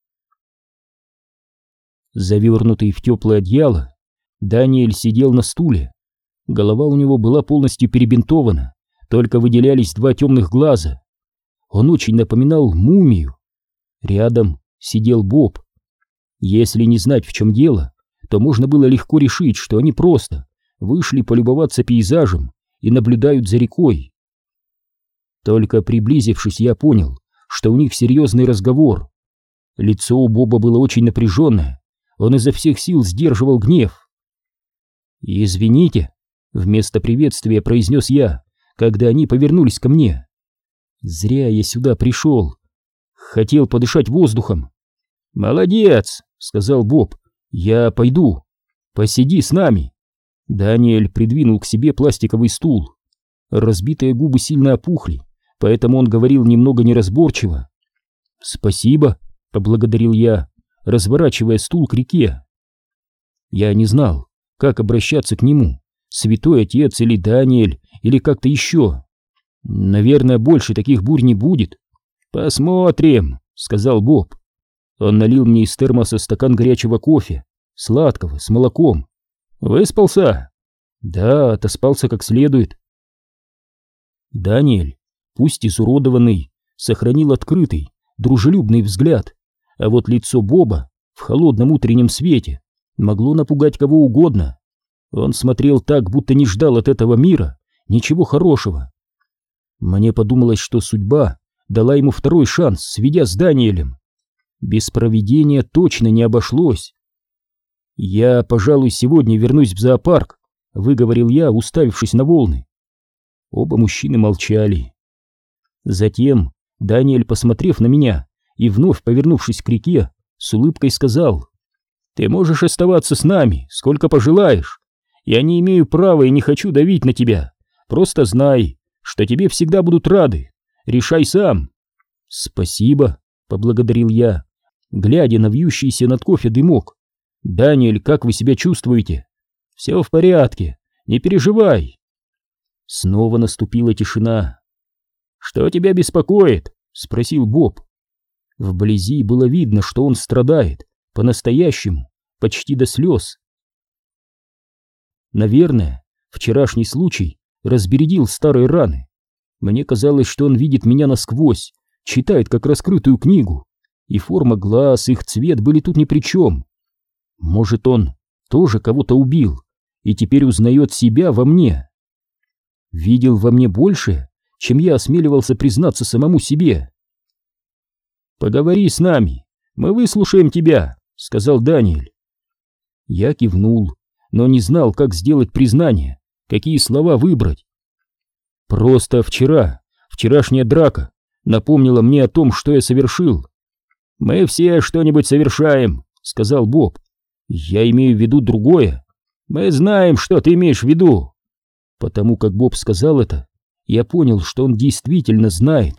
Завернутый в теплое одеяло, Даниэль сидел на стуле. Голова у него была полностью перебинтована, только выделялись два темных глаза. Он очень напоминал мумию. Рядом сидел Боб. Если не знать, в чем дело, то можно было легко решить, что они просто вышли полюбоваться пейзажем и наблюдают за рекой. Только приблизившись, я понял, что у них серьезный разговор. Лицо у Боба было очень напряженное, он изо всех сил сдерживал гнев. «Извините», — вместо приветствия произнес я, когда они повернулись ко мне. «Зря я сюда пришел. Хотел подышать воздухом». «Молодец», — сказал Боб, — «я пойду. Посиди с нами». Даниэль придвинул к себе пластиковый стул. Разбитые губы сильно опухли, поэтому он говорил немного неразборчиво. «Спасибо», — поблагодарил я, разворачивая стул к реке. Я не знал, как обращаться к нему, святой отец или Даниэль, или как-то еще. Наверное, больше таких бурь не будет. «Посмотрим», — сказал Боб. Он налил мне из термоса стакан горячего кофе, сладкого, с молоком. «Выспался?» «Да, отоспался как следует». Даниэль, пусть изуродованный, сохранил открытый, дружелюбный взгляд, а вот лицо Боба в холодном утреннем свете могло напугать кого угодно. Он смотрел так, будто не ждал от этого мира ничего хорошего. Мне подумалось, что судьба дала ему второй шанс, сведя с Даниэлем. Без провидения точно не обошлось. «Я, пожалуй, сегодня вернусь в зоопарк», — выговорил я, уставившись на волны. Оба мужчины молчали. Затем Даниэль, посмотрев на меня и вновь повернувшись к реке, с улыбкой сказал: «Ты можешь оставаться с нами, сколько пожелаешь. Я не имею права и не хочу давить на тебя. Просто знай, что тебе всегда будут рады. Решай сам». «Спасибо», — поблагодарил я, глядя на вьющийся над кофе дымок. «Даниэль, как вы себя чувствуете?» «Все в порядке, не переживай». Снова наступила тишина. «Что тебя беспокоит?» — спросил Боб. Вблизи было видно, что он страдает, по-настоящему, почти до слез. Наверное, вчерашний случай разбередил старые раны. Мне казалось, что он видит меня насквозь, читает как раскрытую книгу, и форма глаз, их цвет были тут ни при чем. Может, он тоже кого-то убил и теперь узнает себя во мне. Видел во мне больше, чем я осмеливался признаться самому себе. «Поговори с нами, мы выслушаем тебя», — сказал Даниэль. Я кивнул, но не знал, как сделать признание, какие слова выбрать. Просто вчерашняя драка напомнила мне о том, что я совершил. «Мы все что-нибудь совершаем», — сказал Боб. Я имею в виду другое. Мы знаем, что ты имеешь в виду. Потому как Боб сказал это, я понял, что он действительно знает.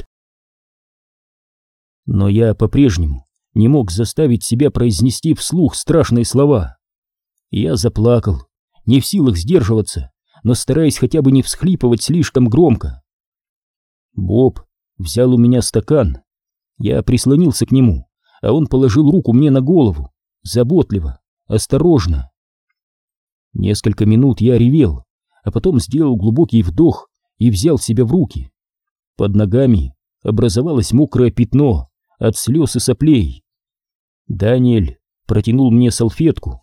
Но я по-прежнему не мог заставить себя произнести вслух страшные слова. Я заплакал, не в силах сдерживаться, но стараясь хотя бы не всхлипывать слишком громко. Боб взял у меня стакан. Я прислонился к нему, а он положил руку мне на голову, заботливо, осторожно. Несколько минут я ревел, а потом сделал глубокий вдох и взял себя в руки. Под ногами образовалось мокрое пятно от слез и соплей. Даниэль протянул мне салфетку.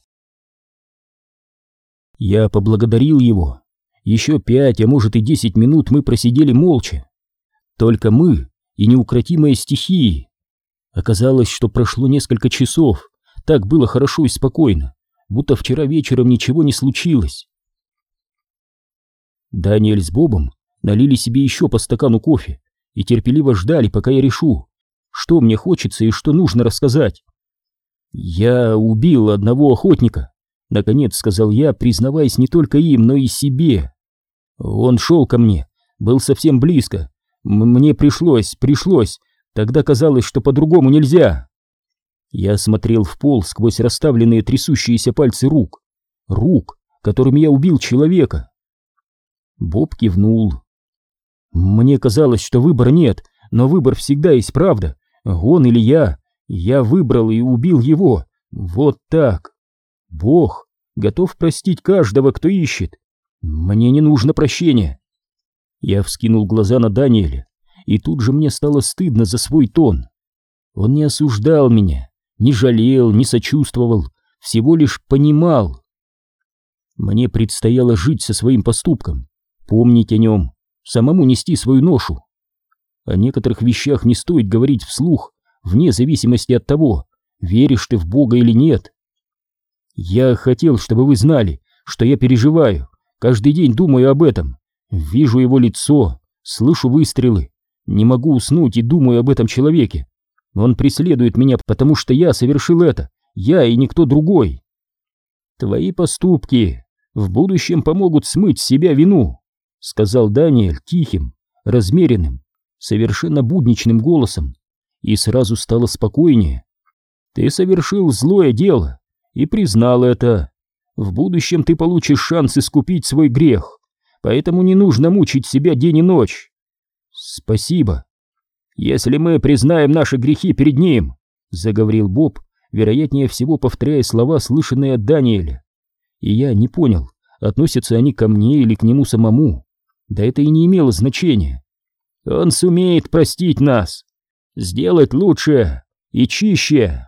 Я поблагодарил его. Еще 5, а может и 10 минут мы просидели молча. Только мы и неукротимые стихии. Оказалось, что прошло несколько часов. Так было хорошо и спокойно, будто вчера вечером ничего не случилось. Даниэль с Бобом налили себе еще по стакану кофе и терпеливо ждали, пока я решу, что мне хочется и что нужно рассказать. «Я убил одного охотника», — наконец сказал я, признаваясь не только им, но и себе. «Он шел ко мне, был совсем близко. Мне пришлось, тогда казалось, что по-другому нельзя». Я смотрел в пол сквозь расставленные трясущиеся пальцы рук, которыми я убил человека. Боб кивнул. «Мне казалось, что выбора нет, но выбор всегда есть, правда. Он или я. Я выбрал и убил его. Вот так. Бог готов простить каждого, кто ищет. Мне не нужно прощения». Я вскинул глаза на Даниэля, и тут же мне стало стыдно за свой тон. Он не осуждал меня, не жалел, не сочувствовал, всего лишь понимал. Мне предстояло жить со своим поступком, помнить о нем, самому нести свою ношу. О некоторых вещах не стоит говорить вслух, вне зависимости от того, веришь ты в Бога или нет. Я хотел, чтобы вы знали, что я переживаю, каждый день думаю об этом, вижу его лицо, слышу выстрелы, не могу уснуть и думаю об этом человеке. Он преследует меня, потому что я совершил это, я и никто другой. Твои поступки в будущем помогут смыть с себя вину, сказал Даниэль тихим, размеренным, совершенно будничным голосом, и сразу стало спокойнее. Ты совершил злое дело и признал это. В будущем ты получишь шанс искупить свой грех, поэтому не нужно мучить себя день и ночь. Спасибо. Если мы признаем наши грехи перед ним, заговорил Боб, вероятнее всего повторяя слова, слышанные от Даниэля. И я не понял, относятся они ко мне или к нему самому. Да это и не имело значения. Он сумеет простить нас, сделать лучше и чище.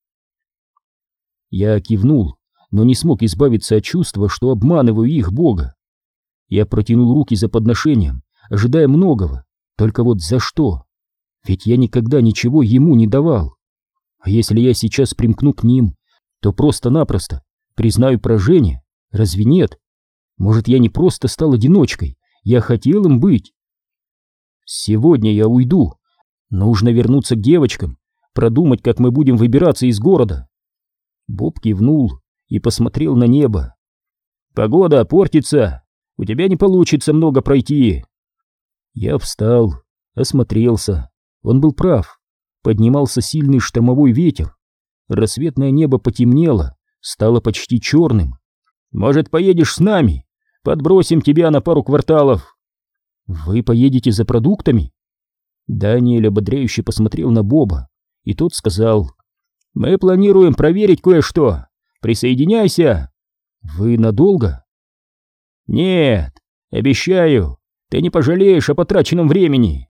Я кивнул, но не смог избавиться от чувства, что обманываю их, Бога. Я протянул руки за подношением, ожидая многого, только вот за что? Ведь я никогда ничего ему не давал. А если я сейчас примкну к ним, то просто-напросто признаю поражение, разве нет? Может, я не просто стал одиночкой, я хотел им быть. Сегодня я уйду, нужно вернуться к девочкам, продумать, как мы будем выбираться из города. Боб кивнул и посмотрел на небо. Погода портится, у тебя не получится много пройти. Я встал, осмотрелся. Он был прав. Поднимался сильный штормовой ветер. Рассветное небо потемнело, стало почти черным. Может, поедешь с нами? Подбросим тебя на пару кварталов. Вы поедете за продуктами? Даниэль ободряюще посмотрел на Боба, и тот сказал: мы планируем проверить кое-что. Присоединяйся. Вы надолго? Нет, обещаю, ты не пожалеешь о потраченном времени.